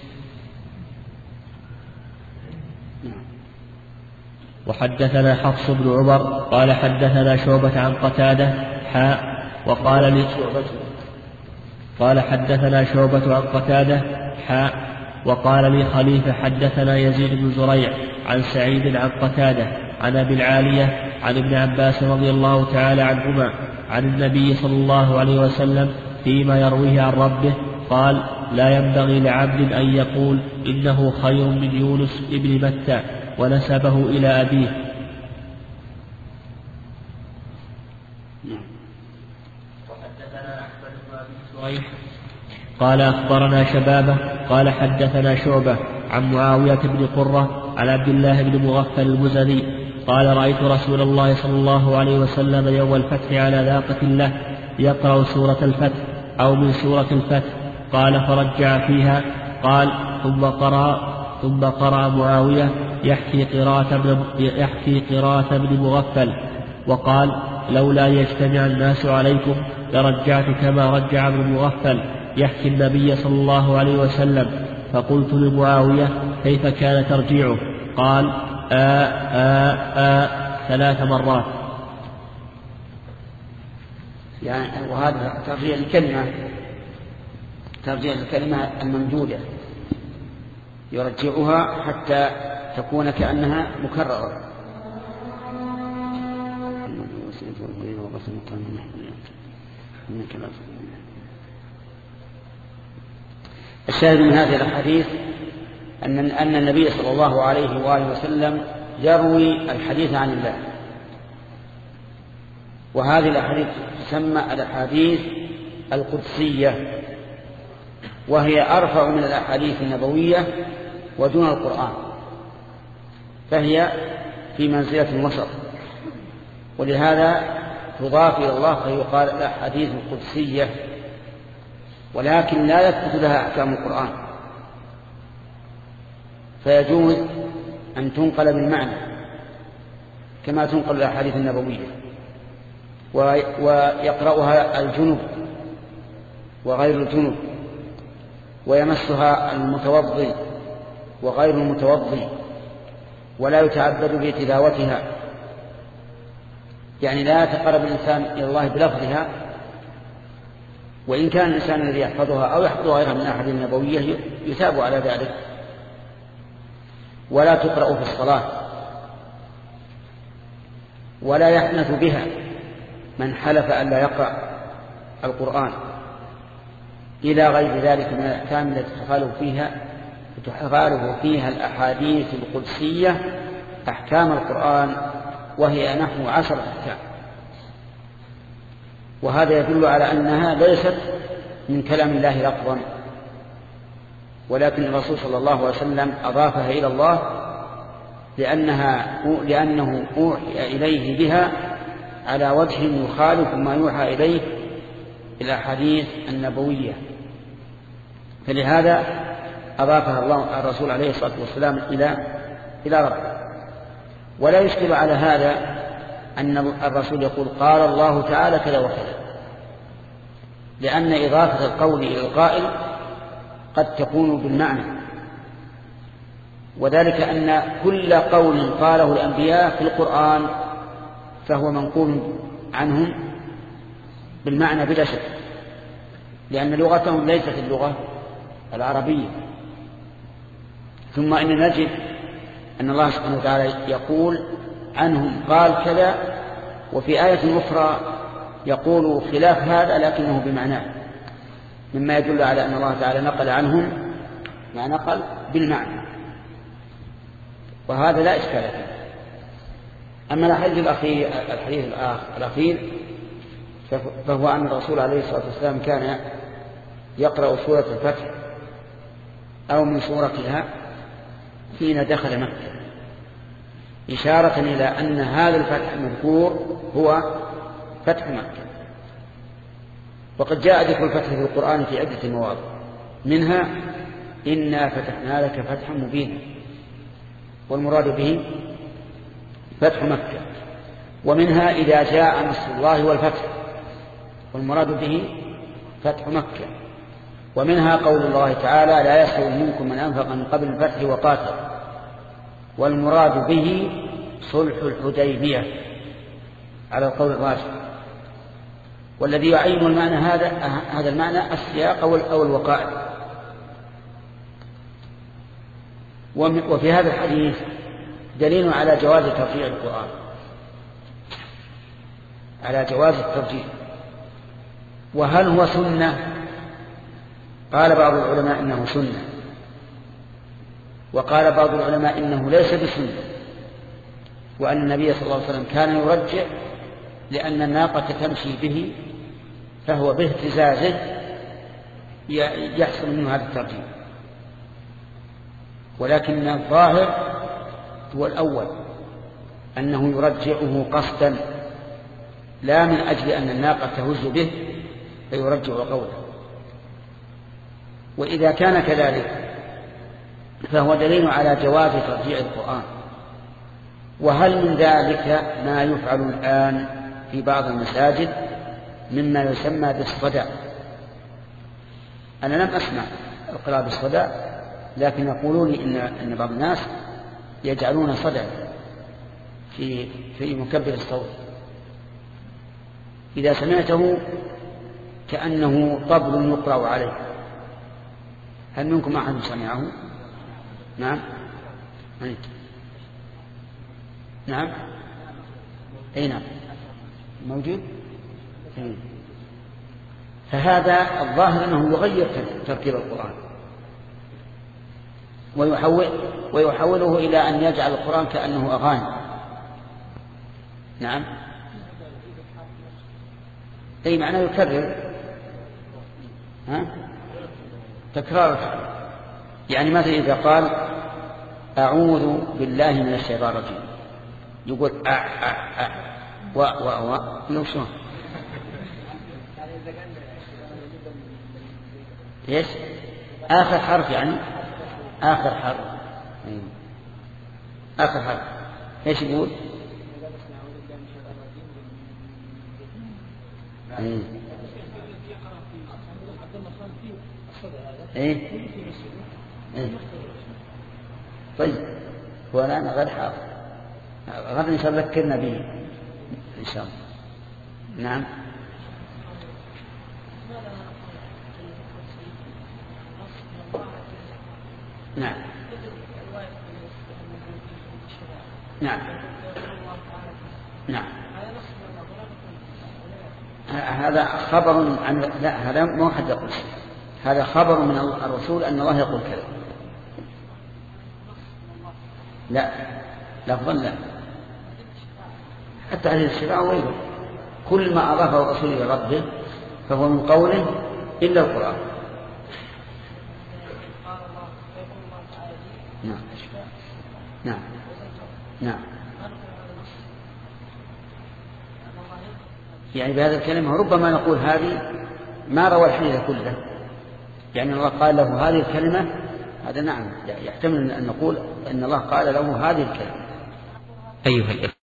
وحدثنا حفص بن عمر قال حدثنا شعبة عن قتادة حاء وقال لي قال حدثنا شعبة عن قتادة حاء وقال لي خليفة حدثنا يزيد بن زريع عن سعيد عن قتادة عن أبي العالية عن ابن عباس رضي الله تعالى عنهما عن النبي صلى الله عليه وسلم فيما يرويه عن ربه قال: لا ينبغي لعبد أن يقول إنه خير من يونس ابن متى ونسبه إلى أبيه. قال أخبرنا شبابة قال حدثنا شعبة عن معاوية بن قرة عن عبد الله بن مغفل المزني قال رأيت رسول الله صلى الله عليه وسلم يوم الفتح على ناقة له يقرأ سورة الفتح أو من سورة الفتح. قال فرجع فيها. قال ثم قرأ ثم قرأ معاوية يحكي قراءة ابن يحكي قراءة ابن مغفل وقال لولا يجتمع الناس عليكم لرجعت كما رجع ابن مغفل يحكي النبي صلى الله عليه وسلم. فقلت لمعاوية كيف كان ترجيعه؟ قال آآ آآ ثلاث مرات. يعني وهذا ترجيع الكلمة ترجيع الكلمة الممدودة يرجعها حتى تكون كأنها مكررة. الشاهد من هذه الأحاديث أن أن النبي صلى الله عليه وآله وسلم يروي الحديث عن الله، وهذه الأحاديث تسمى الأحاديث القدسية، وهي أرفع من الأحاديث النبوية ودون القرآن، فهي في منزلة الوسط، ولهذا تضاف إلى الله فيقال الأحاديث القدسية، ولكن لا يثبت لها أحكام القرآن، فيجوز أن تنقل بالمعنى كما تنقل الأحاديث النبوية، ويقرأها الجنب وغير الجنب، ويمسها المتوضي وغير المتوضي، ولا يتعبد بتلاوتها، يعني لا يتقرب الإنسان إلى الله بلفظها، وإن كان الإنسان الذي يحفظها أو يحفظ غيرها من الأحاديث النبوية يثاب على ذلك. ولا تقرأ في الصلاة، ولا يحنث بها من حلف أن لا يقرأ القرآن، إلى غير ذلك من الأحكام التي تخالف فيها تخالف فيها الأحاديث القدسية أحكام القرآن، وهي نحو عشر أحكام. وهذا يدل على أنها ليست من كلام الله لفظا، ولكن الرسول صلى الله عليه وسلم أضافها إلى الله لأنها لأنه أوحي إليه بها على وجه يخالف ما يوحى إليه الأحاديث النبوية، فلهذا أضافها الله الرسول عليه الصلاة والسلام إلى إلى ربه. ولا يشكل على هذا أن الرسول يقول قال الله تعالى كذا وكذا، لأن إضافة القول إلى القائل قد تكون بالمعنى، وذلك أن كل قول قاله الأنبياء في القرآن فهو منقول عنهم بالمعنى بلا شك، لأن لغتهم ليست اللغة العربية. ثم إن نجد أن الله سبحانه وتعالى يقول عنهم قال كذا، وفي آية أخرى يقول خلاف هذا لكنه بمعناه، مما يدل على أن الله تعالى نقل عنهم ما نقل بالمعنى، وهذا لا إشكال فيه. أما الحديث الأخير الحديث الأخير فهو أن الرسول عليه الصلاة والسلام كان يقرأ سورة الفتح أو من سورتها حين دخل مكة، إشارة إلى أن هذا الفتح المذكور هو فتح مكة. وقد جاء ذكر الفتح في القرآن في عدة مواضع، منها إنا فتحنا لك فتحا مبينا، والمراد به فتح مكة، ومنها إذا جاء نصر الله والفتح، والمراد به فتح مكة، ومنها قول الله تعالى لا يستوي منكم من أنفق من قبل الفتح وقاتل، والمراد به صلح الحديبية على القول الراجح. والذي يعين المعنى هذا هذا المعنى السياق أو الوقائع. وفي هذا الحديث دليل على جواز ترجيع القرآن، على جواز الترجيع. وهل هو سنة؟ قال بعض العلماء إنه سنة، وقال بعض العلماء إنه ليس بسنة، وأن النبي صلى الله عليه وسلم كان يرجع لأن الناقة تمشي به فهو باهتزازه يحصل منه هذا الترجيح. ولكن الظاهر هو الأول، أنه يرجعه قصدا لا من أجل أن الناقة تهز به فيرجع قوله. وإذا كان كذلك فهو دليل على جواز ترجيع القرآن. وهل من ذلك ما يفعل الآن في بعض المساجد مما يسمى بالصدى؟ أنا لم أسمع القراءة بالصدى، لكن يقولون لي إن, إن بعض الناس يجعلون صدى في, في مكبر الصوت، إذا سمعته كأنه طبل يقرأ عليه. هل منكم أحد سمعه؟ نعم نعم أي نعم موجود. فهذا الظاهر أنه يغير ترتيب القرآن ويحول ويحوله إلى أن يجعل القرآن كأنه أغاني. نعم أي معنى يكرر، ها؟ تكرار. يعني مثلا إذا قال أعوذ بالله من الشيطان الرجيم يقول أ أ أ و و و نوشون ايش آخر حرف، يعني آخر حرف آخر حرف ايش يقول؟ ايه ايه ايه طيب هو الآن غير حافظ، غدا إن شاء الله ذكرنا به إن شاء الله. نعم نعم نعم نعم هذا خبر عن لا هذا مو حد يقول، هذا خبر من الرسول أن الله يقول كذا. لا لفظا لا، حتى عليه الشفاعة وغيره كل ما أضافه الرسول إلى ربه فهو من قوله إلا القرآن. نعم نعم نعم يعني بهذا الكلمة ربما نقول هذه ما روى الحديث كله، يعني الله قال له هذه الكلمة، هذا نعم يحتمل أن نقول أن الله قال له هذه الكلمة. أيها الإخوة